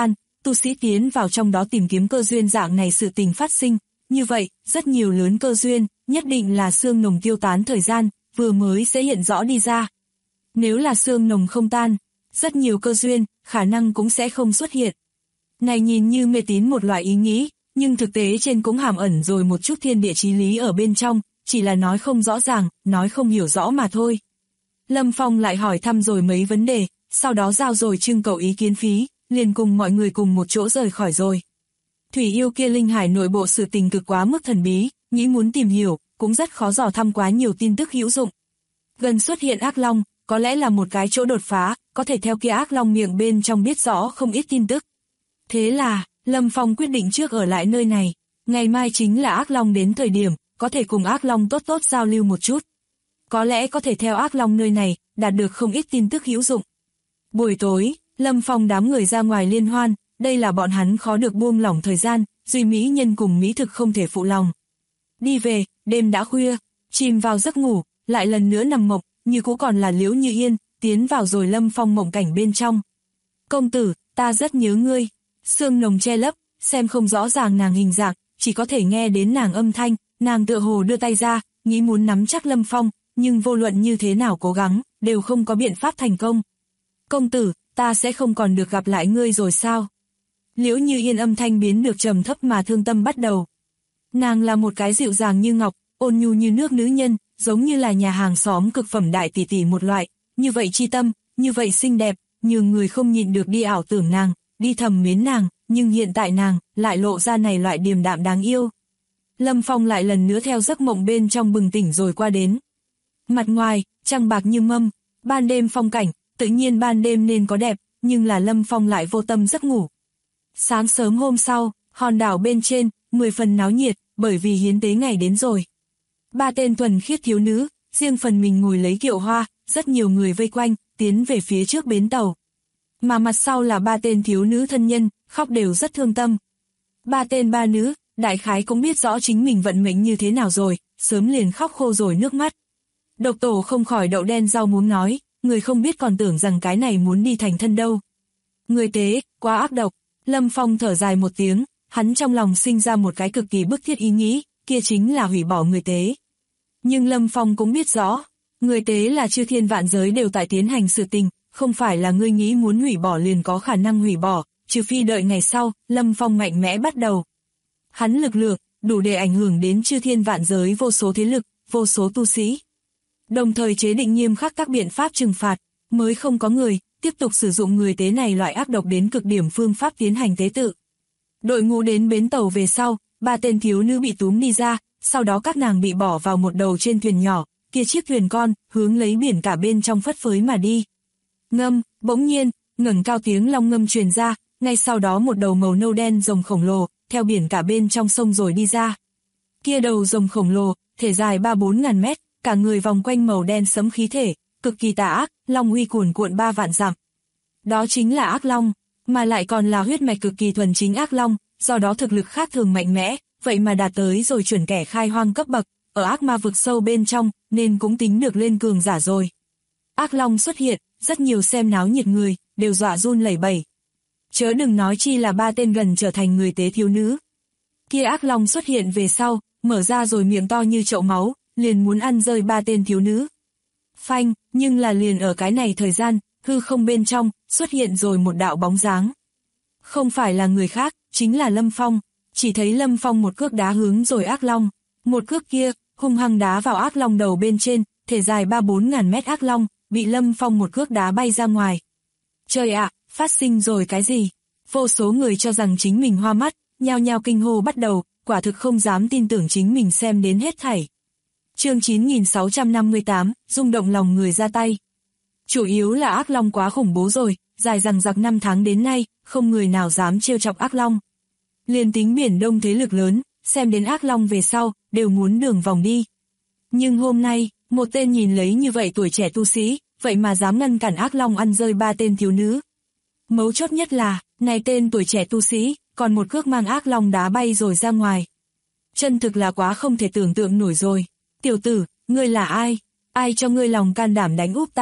tu sĩ tiến vào trong đó tìm kiếm cơ duyên dạng này sự tình phát sinh, như vậy, rất nhiều lớn cơ duyên, nhất định là xương nồng tiêu tán thời gian, vừa mới sẽ hiện rõ đi ra. Nếu là xương nồng không tan, rất nhiều cơ duyên, khả năng cũng sẽ không xuất hiện. Này nhìn như mê tín một loại ý nghĩ, nhưng thực tế trên cũng hàm ẩn rồi một chút thiên địa chí lý ở bên trong, chỉ là nói không rõ ràng, nói không hiểu rõ mà thôi. Lâm Phong lại hỏi thăm rồi mấy vấn đề, sau đó giao rồi trưng cầu ý kiến phí, liền cùng mọi người cùng một chỗ rời khỏi rồi. Thủy yêu kia linh hải nội bộ sự tình cực quá mức thần bí, nghĩ muốn tìm hiểu, cũng rất khó dò thăm quá nhiều tin tức hữu dụng. Gần xuất hiện ác long, có lẽ là một cái chỗ đột phá, có thể theo kia ác long miệng bên trong biết rõ không ít tin tức. Thế là, Lâm Phong quyết định trước ở lại nơi này, ngày mai chính là ác long đến thời điểm, có thể cùng ác long tốt tốt giao lưu một chút. Có lẽ có thể theo ác long nơi này, đạt được không ít tin tức hữu dụng. Buổi tối, Lâm Phong đám người ra ngoài liên hoan, đây là bọn hắn khó được buông lỏng thời gian, duy mỹ nhân cùng mỹ thực không thể phụ lòng. Đi về, đêm đã khuya, chìm vào giấc ngủ, lại lần nữa nằm mộng, như cũ còn là Liễu Như Yên, tiến vào rồi Lâm Phong mộng cảnh bên trong. Công tử, ta rất nhớ ngươi. Sương nồng che lấp, xem không rõ ràng nàng hình dạng, chỉ có thể nghe đến nàng âm thanh, nàng tựa hồ đưa tay ra, nghĩ muốn nắm chắc Lâm Phong, nhưng vô luận như thế nào cố gắng, đều không có biện pháp thành công. Công tử, ta sẽ không còn được gặp lại ngươi rồi sao? Liễu Như Yên âm thanh biến được trầm thấp mà thương tâm bắt đầu. Nàng là một cái dịu dàng như ngọc, ôn nhu như nước nữ nhân, giống như là nhà hàng xóm cực phẩm đại tỷ tỷ một loại, như vậy chi tâm, như vậy xinh đẹp, nhiều người không nhịn được đi ảo tưởng nàng, đi thầm mến nàng, nhưng hiện tại nàng lại lộ ra này loại điềm đạm đáng yêu. Lâm Phong lại lần nữa theo giấc mộng bên trong bừng tỉnh rồi qua đến. Mặt ngoài, trăng bạc như mâm, ban đêm phong cảnh, tự nhiên ban đêm nên có đẹp, nhưng là Lâm Phong lại vô tâm giấc ngủ. Sáng sớm hôm sau, hòn đảo bên trên, 10 phần náo nhiệt, bởi vì hiến tế ngày đến rồi. 3 tên thuần khiết thiếu nữ, riêng phần mình ngồi lấy kiệu hoa, rất nhiều người vây quanh, tiến về phía trước bến tàu. Mà mặt sau là 3 tên thiếu nữ thân nhân, khóc đều rất thương tâm. 3 tên 3 nữ, đại khái cũng biết rõ chính mình vận mệnh như thế nào rồi, sớm liền khóc khô rồi nước mắt. Độc tổ không khỏi đậu đen rau muống nói, người không biết còn tưởng rằng cái này muốn đi thành thân đâu. Người tế, quá ác độc. Lâm Phong thở dài một tiếng, hắn trong lòng sinh ra một cái cực kỳ bức thiết ý nghĩ, kia chính là hủy bỏ người tế. Nhưng Lâm Phong cũng biết rõ, người tế là chư thiên vạn giới đều tại tiến hành sự tình, không phải là ngươi nghĩ muốn hủy bỏ liền có khả năng hủy bỏ, trừ phi đợi ngày sau, Lâm Phong mạnh mẽ bắt đầu. Hắn lực lượng, đủ để ảnh hưởng đến chư thiên vạn giới vô số thế lực, vô số tu sĩ. Đồng thời chế định nghiêm khắc các biện pháp trừng phạt, mới không có người tiếp tục sử dụng người tế này loại ác độc đến cực điểm phương pháp tiến hành tế tự. Đội ngũ đến bến tàu về sau, 3 tên thiếu nữ bị túm đi ra, sau đó các nàng bị bỏ vào một đầu trên thuyền nhỏ, kia chiếc thuyền con, hướng lấy biển cả bên trong phất phới mà đi. Ngâm, bỗng nhiên, ngẩng cao tiếng long ngâm truyền ra, ngay sau đó một đầu màu nâu đen rồng khổng lồ, theo biển cả bên trong sông rồi đi ra. Kia đầu rồng khổng lồ, thể dài 3-4 ngàn mét, cả người vòng quanh màu đen sẫm khí thể, cực kỳ tà ác, long uy cuồn cuộn 3 vạn dặm. Đó chính là ác long, mà lại còn là huyết mạch cực kỳ thuần chính ác long, do đó thực lực khác thường mạnh mẽ, vậy mà đạt tới rồi chuẩn kẻ khai hoang cấp bậc, ở ác ma vực sâu bên trong, nên cũng tính được lên cường giả rồi. Ác long xuất hiện, rất nhiều xem náo nhiệt người, đều dọa run lẩy bẩy. Chớ đừng nói chi là 3 tên gần trở thành người tế thiếu nữ. Kia ác long xuất hiện về sau, mở ra rồi miệng to như chậu máu, liền muốn ăn rơi 3 tên thiếu nữ. Phanh, nhưng là liền ở cái này thời gian, hư không bên trong, xuất hiện rồi một đạo bóng dáng. Không phải là người khác, chính là Lâm Phong, chỉ thấy Lâm Phong một cước đá hướng rồi ác long. Một cước kia, hung hăng đá vào ác long đầu bên trên, thể dài 3-4 ngàn mét ác long, bị Lâm Phong một cước đá bay ra ngoài. Trời ạ, phát sinh rồi cái gì? Vô số người cho rằng chính mình hoa mắt, nhao nhao kinh hô bắt đầu, quả thực không dám tin tưởng chính mình xem đến hết thảy. Chương 9658, rung động lòng người ra tay. Chủ yếu là ác long quá khủng bố rồi, dài dằng dặc 5 tháng đến nay, không người nào dám trêu chọc ác long. Liên tính biển đông thế lực lớn, xem đến ác long về sau, đều muốn đường vòng đi. Nhưng hôm nay, một tên nhìn lấy như vậy tuổi trẻ tu sĩ, vậy mà dám ngăn cản ác long ăn rơi 3 tên thiếu nữ. Mấu chốt nhất là, này tên tuổi trẻ tu sĩ, còn một cước mang ác long đá bay rồi ra ngoài. Chân thực là quá không thể tưởng tượng nổi rồi. Tiểu tử, ngươi là ai? Ai cho ngươi lòng can đảm đánh úp ta?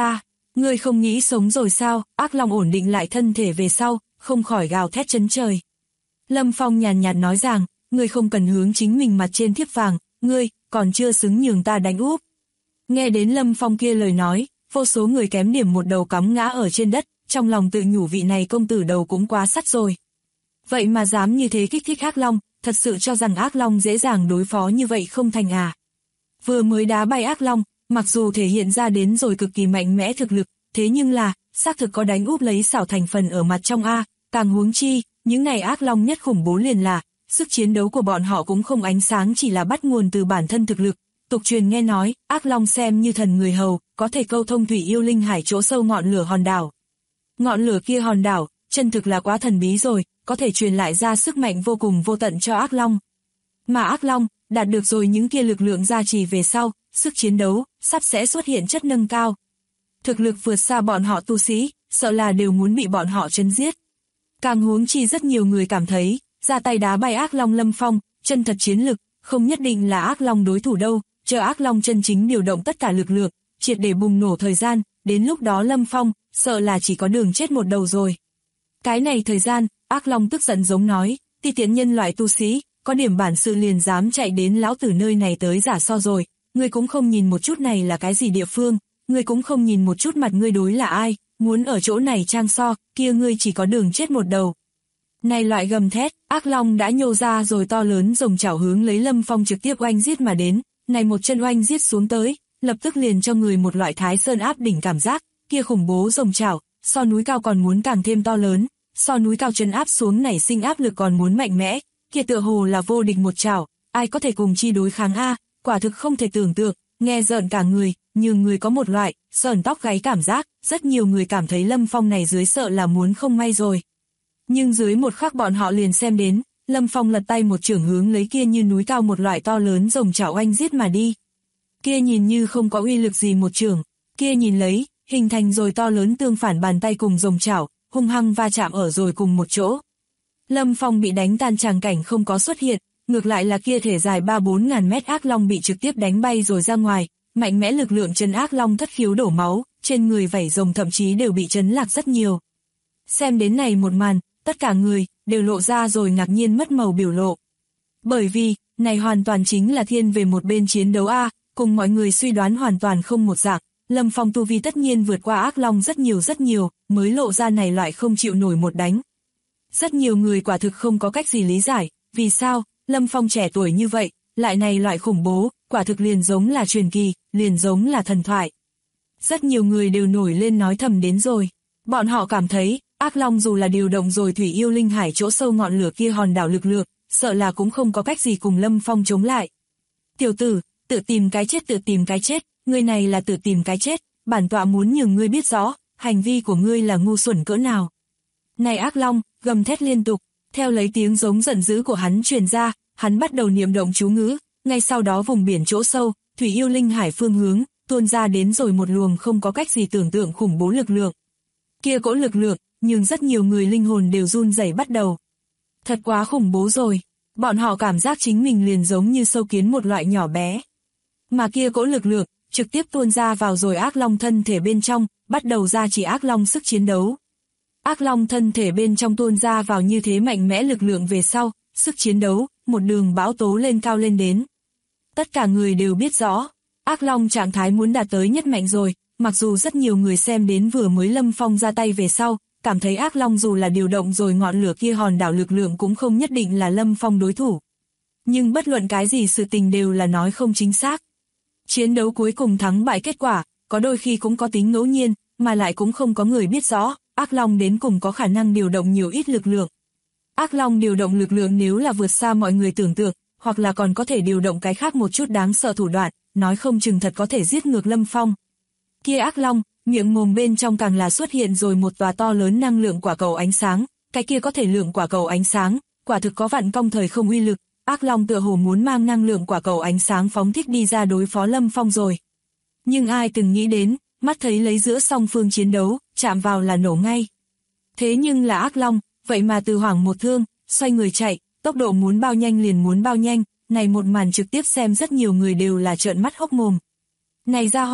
Ngươi không nghĩ sống rồi sao? Ác Long ổn định lại thân thể về sau, không khỏi gào thét chấn trời. Lâm Phong nhàn nhạt nói rằng, ngươi không cần hướng chính mình mặt trên thiếp vàng, ngươi còn chưa xứng nhường ta đánh úp. Nghe đến Lâm Phong kia lời nói, vô số người kém điểm một đầu cắm ngã ở trên đất, trong lòng tự nhủ vị này công tử đầu cũng quá sắt rồi. Vậy mà dám như thế kích thích Ác Long, thật sự cho rằng Ác Long dễ dàng đối phó như vậy không thành à. Vừa mới đá bay Ác Long, mặc dù thể hiện ra đến rồi cực kỳ mạnh mẽ thực lực, thế nhưng là, xác thực có đánh úp lấy xảo thành phần ở mặt trong A, càng huống chi, những này Ác Long nhất khủng bố liền là, sức chiến đấu của bọn họ cũng không ánh sáng chỉ là bắt nguồn từ bản thân thực lực. Tục truyền nghe nói, Ác Long xem như thần người hầu, có thể câu thông thủy yêu linh hải chỗ sâu ngọn lửa hòn đảo. Ngọn lửa kia hòn đảo, chân thực là quá thần bí rồi, có thể truyền lại ra sức mạnh vô cùng vô tận cho Ác Long. Mà Ác Long, đạt được rồi những kia lực lượng gia trì về sau, sức chiến đấu, sắp sẽ xuất hiện chất nâng cao. Thực lực vượt xa bọn họ tu sĩ, sợ là đều muốn bị bọn họ chấn giết. Càng huống chi rất nhiều người cảm thấy, ra tay đá bay Ác Long Lâm Phong, chân thật chiến lực, không nhất định là Ác Long đối thủ đâu, chờ Ác Long chân chính điều động tất cả lực lượng, triệt để bùng nổ thời gian, đến lúc đó Lâm Phong, sợ là chỉ có đường chết một đầu rồi. Cái này thời gian, Ác Long tức giận giống nói, ti tiện nhân loại tu sĩ, có điểm bản sự liền dám chạy đến lão tử nơi này tới giả so rồi, ngươi cũng không nhìn một chút này là cái gì địa phương, ngươi cũng không nhìn một chút mặt ngươi đối là ai, muốn ở chỗ này trang so, kia ngươi chỉ có đường chết một đầu. Này loại gầm thét, Ác Long đã nhô ra rồi to lớn rồng chảo hướng lấy Lâm Phong trực tiếp oanh giết mà đến, này một chân oanh giết xuống tới, lập tức liền cho người một loại Thái Sơn áp đỉnh cảm giác, kia khủng bố rồng chảo, so núi cao còn muốn càng thêm to lớn, so núi cao trấn áp xuống nảy sinh áp lực còn muốn mạnh mẽ, kia tựa hồ là vô địch một chảo, ai có thể cùng chi đối kháng a, quả thực không thể tưởng tượng, nghe rợn cả người, nhưng người có một loại sởn tóc gáy cảm giác, rất nhiều người cảm thấy Lâm Phong này dưới sợ là muốn không may rồi. Nhưng dưới một khắc bọn họ liền xem đến, Lâm Phong lật tay một chưởng hướng lấy kia như núi cao một loại to lớn rồng chảo oanh giết mà đi. Kia nhìn như không có uy lực gì một chưởng, kia nhìn lấy, hình thành rồi to lớn tương phản bàn tay cùng rồng chảo, hung hăng va chạm ở rồi cùng một chỗ. Lâm Phong bị đánh tan tràng cảnh không có xuất hiện, ngược lại là kia thể dài 3-4 ngàn mét Ác Long bị trực tiếp đánh bay rồi ra ngoài, mạnh mẽ lực lượng chân Ác Long thất khiếu đổ máu, trên người vảy rồng thậm chí đều bị chấn lạc rất nhiều. Xem đến này một màn, tất cả người đều lộ ra rồi ngạc nhiên mất màu biểu lộ. Bởi vì, này hoàn toàn chính là thiên về một bên chiến đấu A, cùng mọi người suy đoán hoàn toàn không một dạng, Lâm Phong tu vi tất nhiên vượt qua Ác Long rất nhiều, mới lộ ra này loại không chịu nổi một đánh. Rất nhiều người quả thực không có cách gì lý giải, vì sao, Lâm Phong trẻ tuổi như vậy, lại này loại khủng bố, quả thực liền giống là truyền kỳ, liền giống là thần thoại. Rất nhiều người đều nổi lên nói thầm đến rồi. Bọn họ cảm thấy, Ác Long dù là điều động rồi thủy yêu linh hải chỗ sâu ngọn lửa kia hòn đảo lực lượng, sợ là cũng không có cách gì cùng Lâm Phong chống lại. Tiểu tử, tự tìm cái chết, ngươi này là tự tìm cái chết, bản tọa muốn nhường ngươi biết rõ, hành vi của ngươi là ngu xuẩn cỡ nào. Này Ác Long, gầm thét liên tục, theo lấy tiếng giống giận dữ của hắn truyền ra, hắn bắt đầu niệm động chú ngữ, ngay sau đó vùng biển chỗ sâu, thủy yêu linh hải phương hướng, tuôn ra đến rồi một luồng không có cách gì tưởng tượng khủng bố lực lượng. Kia cỗ lực lượng, nhưng rất nhiều người linh hồn đều run rẩy bắt đầu. Thật quá khủng bố rồi, bọn họ cảm giác chính mình liền giống như sâu kiến một loại nhỏ bé. Mà kia cỗ lực lượng, trực tiếp tuôn ra vào rồi Ác Long thân thể bên trong, bắt đầu ra chỉ Ác Long sức chiến đấu. Ác Long thân thể bên trong tuôn ra vào như thế mạnh mẽ lực lượng về sau, sức chiến đấu, một đường bão tố lên cao lên đến. Tất cả người đều biết rõ, Ác Long trạng thái muốn đạt tới nhất mạnh rồi, mặc dù rất nhiều người xem đến vừa mới Lâm Phong ra tay về sau, cảm thấy Ác Long dù là điều động rồi ngọn lửa kia hòn đảo lực lượng cũng không nhất định là Lâm Phong đối thủ. Nhưng bất luận cái gì sự tình đều là nói không chính xác. Chiến đấu cuối cùng thắng bại kết quả, có đôi khi cũng có tính ngẫu nhiên, mà lại cũng không có người biết rõ, Ác Long đến cùng có khả năng điều động nhiều ít lực lượng. Ác Long điều động lực lượng nếu là vượt xa mọi người tưởng tượng, hoặc là còn có thể điều động cái khác một chút đáng sợ thủ đoạn, nói không chừng thật có thể giết ngược Lâm Phong. Kia Ác Long, miệng mồm bên trong càng là xuất hiện rồi một tòa to lớn năng lượng quả cầu ánh sáng, cái kia có thể lượng quả cầu ánh sáng, quả thực có vạn công thời không uy lực, Ác Long tựa hồ muốn mang năng lượng quả cầu ánh sáng phóng thích đi ra đối phó Lâm Phong rồi. Nhưng ai từng nghĩ đến, mắt thấy lấy giữa song phương chiến đấu, chạm vào là nổ ngay. Thế nhưng là Ác Long, vậy mà từ hoảng một thương, xoay người chạy, tốc độ muốn bao nhanh liền muốn bao nhanh, này một màn trực tiếp xem rất nhiều người đều là trợn mắt hốc mồm. Này ra hỏa,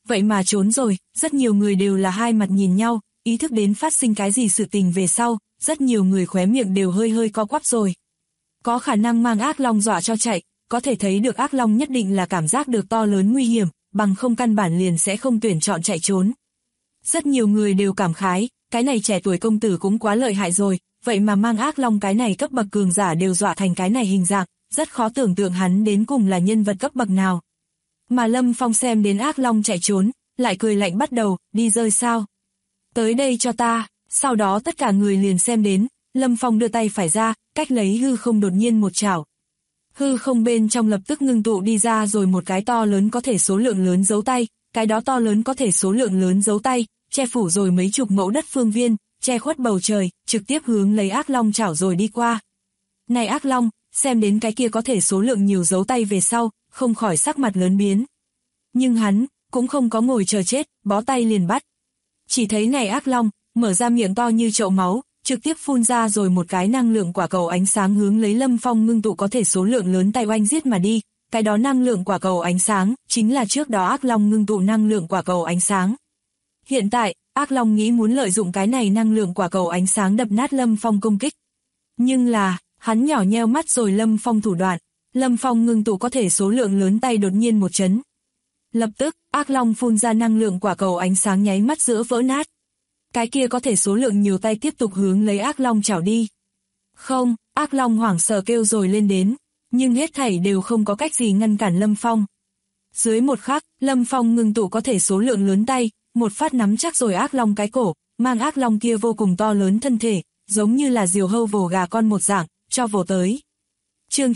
vậy mà trốn rồi, rất nhiều người đều là hai mặt nhìn nhau, ý thức đến phát sinh cái gì sự tình về sau, rất nhiều người khóe miệng đều hơi hơi co quắp rồi. Có khả năng mang ác long dọa cho chạy, có thể thấy được ác long nhất định là cảm giác được to lớn nguy hiểm, bằng không căn bản liền sẽ không tuyển chọn chạy trốn. Rất nhiều người đều cảm khái, cái này trẻ tuổi công tử cũng quá lợi hại rồi, vậy mà mang ác long cái này cấp bậc cường giả đều dọa thành cái này hình dạng, rất khó tưởng tượng hắn đến cùng là nhân vật cấp bậc nào. Mà Lâm Phong xem đến ác long chạy trốn, lại cười lạnh bắt đầu, đi rơi sao? Tới đây cho ta, sau đó tất cả người liền xem đến, Lâm Phong đưa tay phải ra, cách lấy hư không đột nhiên một chảo. Hư không bên trong lập tức ngưng tụ đi ra rồi một cái to lớn có thể số lượng lớn dấu tay, cái đó to lớn có thể số lượng lớn dấu tay, che phủ rồi mấy chục mẫu đất phương viên, che khuất bầu trời, trực tiếp hướng lấy ác long chảo rồi đi qua. Này ác long, xem đến cái kia có thể số lượng nhiều dấu tay về sau, không khỏi sắc mặt lớn biến. Nhưng hắn, cũng không có ngồi chờ chết, bó tay liền bắt. Chỉ thấy này ác long, mở ra miệng to như chậu máu, trực tiếp phun ra rồi một cái năng lượng quả cầu ánh sáng hướng lấy Lâm Phong ngưng tụ có thể số lượng lớn tay oanh giết mà đi. Cái đó năng lượng quả cầu ánh sáng, chính là trước đó ác long ngưng tụ năng lượng quả cầu ánh sáng. Hiện tại, ác long nghĩ muốn lợi dụng cái này năng lượng quả cầu ánh sáng đập nát Lâm Phong công kích. Nhưng là, hắn nhỏ nheo mắt rồi Lâm Phong thủ đoạn. Lâm Phong ngưng tụ có thể số lượng lớn tay đột nhiên một chấn. Lập tức, ác long phun ra năng lượng quả cầu ánh sáng nháy mắt giữa vỡ nát. Cái kia có thể số lượng nhiều tay tiếp tục hướng lấy ác long chảo đi. Không, ác long hoảng sợ kêu rồi lên đến, nhưng hết thảy đều không có cách gì ngăn cản Lâm Phong. Dưới một khắc, Lâm Phong ngưng tụ có thể số lượng lớn tay, một phát nắm chắc rồi ác long cái cổ, mang ác long kia vô cùng to lớn thân thể, giống như là diều hâu vồ gà con một dạng, cho vồ tới. Chương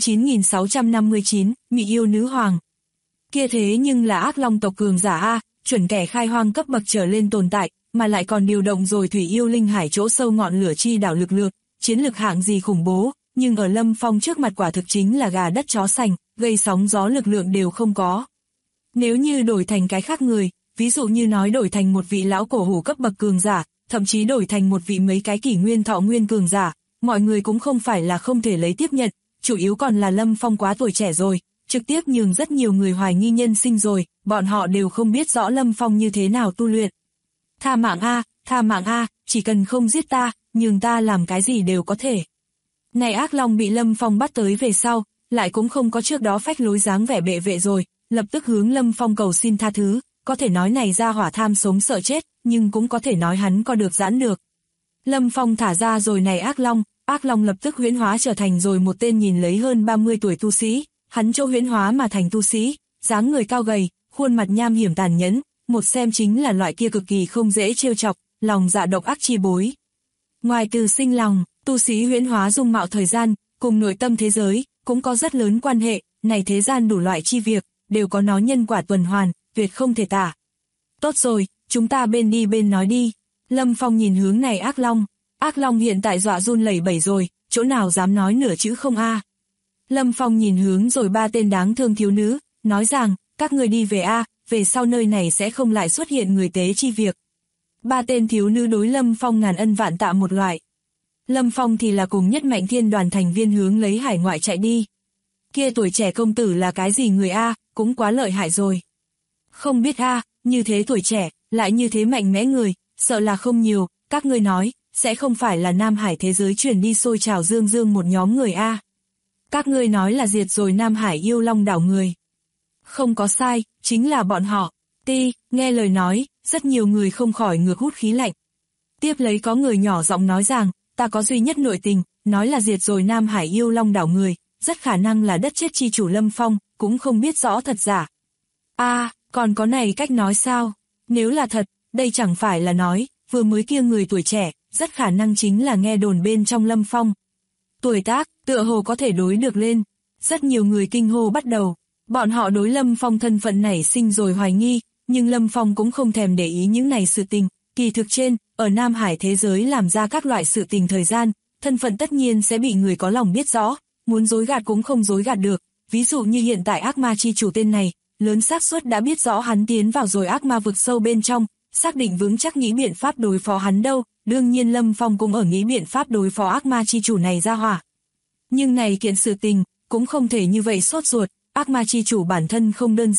9659, Mị yêu nữ hoàng. Kia thế nhưng là ác long tộc cường giả a, chuẩn kẻ khai hoang cấp bậc trở lên tồn tại, mà lại còn điều động rồi thủy yêu linh hải chỗ sâu ngọn lửa chi đảo lực lượng, chiến lực hạng gì khủng bố, nhưng ở Lâm Phong trước mặt quả thực chính là gà đất chó sành, gây sóng gió lực lượng đều không có. Nếu như đổi thành cái khác người, ví dụ như nói đổi thành một vị lão cổ hủ cấp bậc cường giả, thậm chí đổi thành một vị mấy cái kỷ nguyên thọ nguyên cường giả, mọi người cũng không phải là không thể lấy tiếp nhận, chủ yếu còn là Lâm Phong quá tuổi trẻ rồi, trực tiếp nhường rất nhiều người hoài nghi nhân sinh rồi, bọn họ đều không biết rõ Lâm Phong như thế nào tu luyện. Tha mạng a, chỉ cần không giết ta, nhường ta làm cái gì đều có thể. Này ác long bị Lâm Phong bắt tới về sau, lại cũng không có trước đó phách lối dáng vẻ bệ vệ rồi, lập tức hướng Lâm Phong cầu xin tha thứ, có thể nói này ra hỏa tham sống sợ chết, nhưng cũng có thể nói hắn có được giãn được. Lâm Phong thả ra rồi này ác long lập tức huyễn hóa trở thành rồi một tên nhìn lấy hơn 30 tuổi tu sĩ, hắn chỗ huyễn hóa mà thành tu sĩ, dáng người cao gầy, khuôn mặt nham hiểm tàn nhẫn, một xem chính là loại kia cực kỳ không dễ trêu chọc, lòng dạ độc ác chi bối. Ngoài từ sinh lòng, tu sĩ huyễn hóa dung mạo thời gian, cùng nội tâm thế giới, cũng có rất lớn quan hệ, này thế gian đủ loại chi việc, đều có nó nhân quả tuần hoàn, tuyệt không thể tả. Tốt rồi, chúng ta bên đi bên nói đi. Lâm Phong nhìn hướng này ác long hiện tại dọa run lẩy bẩy rồi, chỗ nào dám nói nửa chữ không a. Lâm Phong nhìn hướng rồi ba tên đáng thương thiếu nữ, nói rằng, các người đi về a, về sau nơi này sẽ không lại xuất hiện người tế chi việc. Ba tên thiếu nữ đối Lâm Phong ngàn ân vạn tạ một loại. Lâm Phong thì là cùng Nhất Mạnh Thiên đoàn thành viên hướng lấy hải ngoại chạy đi. Kia tuổi trẻ công tử là cái gì người a, cũng quá lợi hại rồi. Không biết a, như thế tuổi trẻ, lại như thế mạnh mẽ người, sợ là không nhiều, các ngươi nói, sẽ không phải là Nam Hải thế giới chuyển đi xôi trào dương dương một nhóm người a. Các ngươi nói là diệt rồi Nam Hải yêu long đảo người. Không có sai, chính là bọn họ. Nghe lời nói, rất nhiều người không khỏi ngược hút khí lạnh. Tiếp lấy có người nhỏ giọng nói rằng, ta có duy nhất nội tình, nói là diệt rồi Nam Hải yêu long đảo người, rất khả năng là đất chết chi chủ Lâm Phong, cũng không biết rõ thật giả. Còn có này cách nói sao? Nếu là thật, đây chẳng phải là nói, vừa mới kia người tuổi trẻ, rất khả năng chính là nghe đồn bên trong Lâm Phong. Tuổi tác, tựa hồ có thể đối được lên. Rất nhiều người kinh hô bắt đầu. Bọn họ đối Lâm Phong thân phận nảy sinh rồi hoài nghi, nhưng Lâm Phong cũng không thèm để ý những này sự tình. Kỳ thực trên, ở Nam Hải thế giới làm ra các loại sự tình thời gian, thân phận tất nhiên sẽ bị người có lòng biết rõ, muốn dối gạt cũng không dối gạt được. Ví dụ như hiện tại ác ma chi chủ tên này, lớn xác suất đã biết rõ hắn tiến vào rồi ác ma vực sâu bên trong, xác định vững chắc nghĩ biện pháp đối phó hắn đâu, đương nhiên Lâm Phong cũng ở nghĩ biện pháp đối phó ác ma chi chủ này ra hỏa. Nhưng này kiện sự tình, cũng không thể như vậy sốt ruột, ác ma chi chủ bản thân không đơn giản,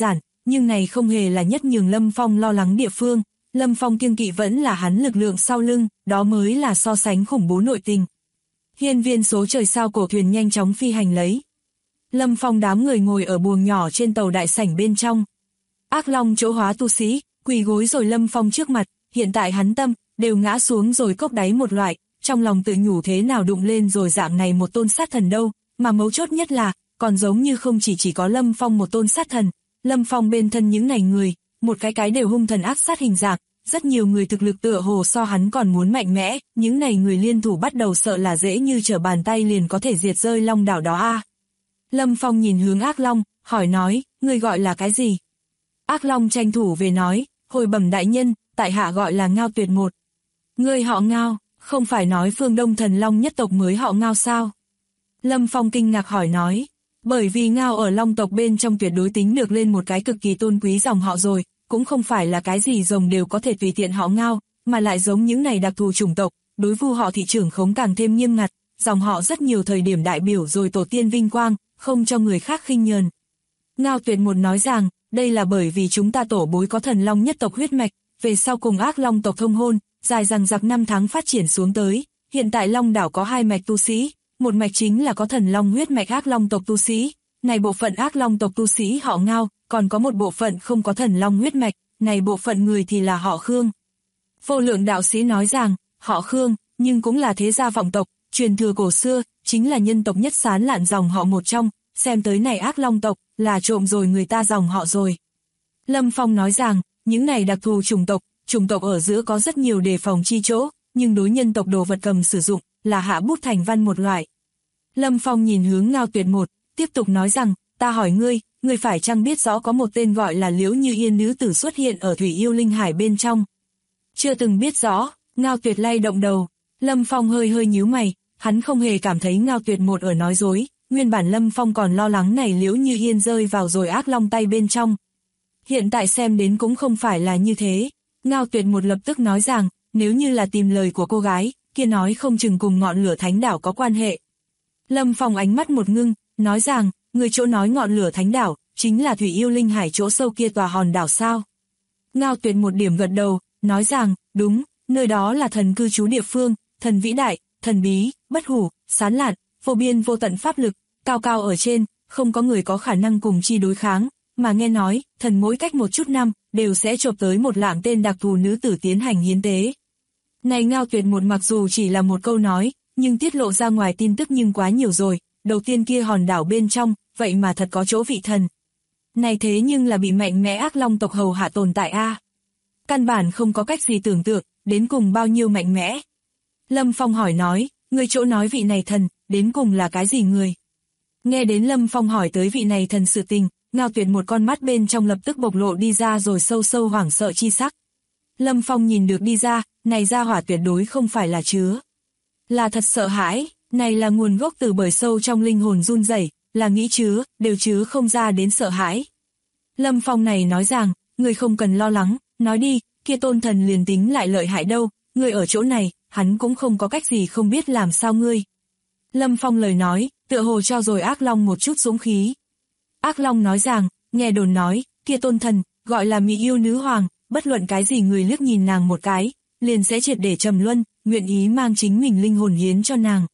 nhưng này không hề là nhất nhường Lâm Phong lo lắng địa phương. Lâm Phong kiêng kỵ vẫn là hắn lực lượng sau lưng, đó mới là so sánh khủng bố nội tình. Hiên viên số trời sao cổ thuyền nhanh chóng phi hành lấy. Lâm Phong đám người ngồi ở buồng nhỏ trên tàu đại sảnh bên trong. Ác Long chỗ hóa tu sĩ, quỳ gối rồi Lâm Phong trước mặt, hiện tại hắn tâm, đều ngã xuống rồi cốc đáy một loại, trong lòng tự nhủ thế nào đụng lên rồi dạng này một tôn sát thần đâu, mà mấu chốt nhất là, còn giống như không chỉ có Lâm Phong một tôn sát thần, Lâm Phong bên thân những này người, một cái đều hung thần ác sát hình dạng, rất nhiều người thực lực tựa hồ so hắn còn muốn mạnh mẽ, những này người liên thủ bắt đầu sợ là dễ như trở bàn tay liền có thể diệt rơi Long đảo đó a. Lâm Phong nhìn hướng Ác Long, hỏi nói, ngươi gọi là cái gì? Ác Long tranh thủ về nói, hồi bẩm đại nhân, tại hạ gọi là Ngao Tuyệt một. Ngươi họ Ngao, không phải nói phương Đông Thần Long nhất tộc mới họ Ngao sao? Lâm Phong kinh ngạc hỏi nói, bởi vì Ngao ở Long tộc bên trong tuyệt đối tính được lên một cái cực kỳ tôn quý dòng họ rồi, cũng không phải là cái gì rồng đều có thể tùy tiện họ Ngao, mà lại giống những này đặc thù chủng tộc, đối vu họ thị trưởng khống càng thêm nghiêm ngặt, dòng họ rất nhiều thời điểm đại biểu rồi tổ tiên vinh quang, không cho người khác khinh nhờn. Ngao Tuyệt một nói rằng, đây là bởi vì chúng ta tổ bối có thần long nhất tộc huyết mạch, về sau cùng Ác Long tộc thông hôn, dài dằng dặc năm tháng phát triển xuống tới, hiện tại Long đảo có hai mạch tu sĩ, một mạch chính là có thần long huyết mạch Ác Long tộc tu sĩ, này bộ phận Ác Long tộc tu sĩ họ Ngao, còn có một bộ phận không có thần long huyết mạch, này bộ phận người thì là họ Khương. Vô Lượng đạo sĩ nói rằng, họ Khương, nhưng cũng là thế gia vọng tộc, truyền thừa cổ xưa, chính là nhân tộc nhất sán lạn dòng họ một trong, xem tới này Ác Long tộc, là trộm rồi người ta dòng họ rồi. Lâm Phong nói rằng, những này đặc thù chủng tộc ở giữa có rất nhiều đề phòng chi chỗ, nhưng đối nhân tộc đồ vật cầm sử dụng, là hạ bút thành văn một loại. Lâm Phong nhìn hướng Ngao Tuyệt một, tiếp tục nói rằng, ta hỏi ngươi phải chăng biết rõ có một tên gọi là Liễu Như Yên nữ tử xuất hiện ở Thủy Yêu Linh Hải bên trong? Chưa từng biết rõ, Ngao Tuyệt lay động đầu. Lâm Phong hơi nhíu mày, hắn không hề cảm thấy Ngao Tuyệt một ở nói dối, nguyên bản Lâm Phong còn lo lắng này Liễu Như Yên rơi vào rồi Ác Long tay bên trong. Hiện tại xem đến cũng không phải là như thế. Ngao Tuyệt một lập tức nói rằng, nếu như là tìm lời của cô gái, kia nói không chừng cùng ngọn lửa thánh đảo có quan hệ. Lâm Phong ánh mắt một ngưng, nói rằng, người chỗ nói ngọn lửa thánh đảo, chính là Thủy Yêu Linh Hải chỗ sâu kia tòa hòn đảo sao? Ngao Tuyệt một điểm gật đầu, nói rằng, đúng, nơi đó là thần cư trú địa phương, thần vĩ đại, thần bí, bất hủ, sán lạn, vô biên vô tận pháp lực, cao cao ở trên, không có người có khả năng cùng chi đối kháng, mà nghe nói, thần mỗi cách một chút năm, đều sẽ chộp tới một lạng tên đặc thù nữ tử tiến hành hiến tế. Này Ngao Tuyệt một mặc dù chỉ là một câu nói, nhưng tiết lộ ra ngoài tin tức nhưng quá nhiều rồi, đầu tiên kia hòn đảo bên trong, vậy mà thật có chỗ vị thần. Này thế nhưng là bị mạnh mẽ Ác Long tộc hầu hạ tồn tại a. Căn bản không có cách gì tưởng tượng, đến cùng bao nhiêu mạnh mẽ. Lâm Phong hỏi nói, người chỗ nói vị này thần, đến cùng là cái gì người? Nghe đến Lâm Phong hỏi tới vị này thần sự tình, Ngao Tuyệt một con mắt bên trong lập tức bộc lộ đi ra rồi sâu sâu hoảng sợ chi sắc. Lâm Phong nhìn được đi ra, này ra hỏa tuyệt đối không phải là chứa. Là thật sợ hãi, này là nguồn gốc từ bởi sâu trong linh hồn run rẩy, là nghĩ chứa, đều chứa không ra đến sợ hãi. Lâm Phong này nói rằng, người không cần lo lắng, nói đi, kia tôn thần liền tính lại lợi hại đâu, người ở chỗ này, hắn cũng không có cách gì không biết làm sao ngươi. Lâm Phong lời nói, tựa hồ cho rồi Ác Long một chút dũng khí. Ác Long nói rằng, nghe đồn nói, kia tôn thần, gọi là Mỹ Yêu Nữ Hoàng, bất luận cái gì người liếc nhìn nàng một cái, liền sẽ triệt để trầm luân, nguyện ý mang chính mình linh hồn hiến cho nàng.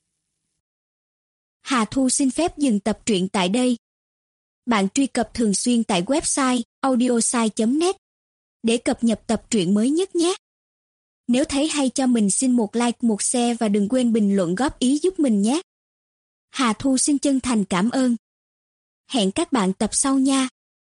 Hà Thu xin phép dừng tập truyện tại đây. Bạn truy cập thường xuyên tại website audiosai.net để cập nhật tập truyện mới nhất nhé. Nếu thấy hay cho mình xin một like, một share và đừng quên bình luận góp ý giúp mình nhé. Hà Thu xin chân thành cảm ơn. Hẹn các bạn tập sau nha.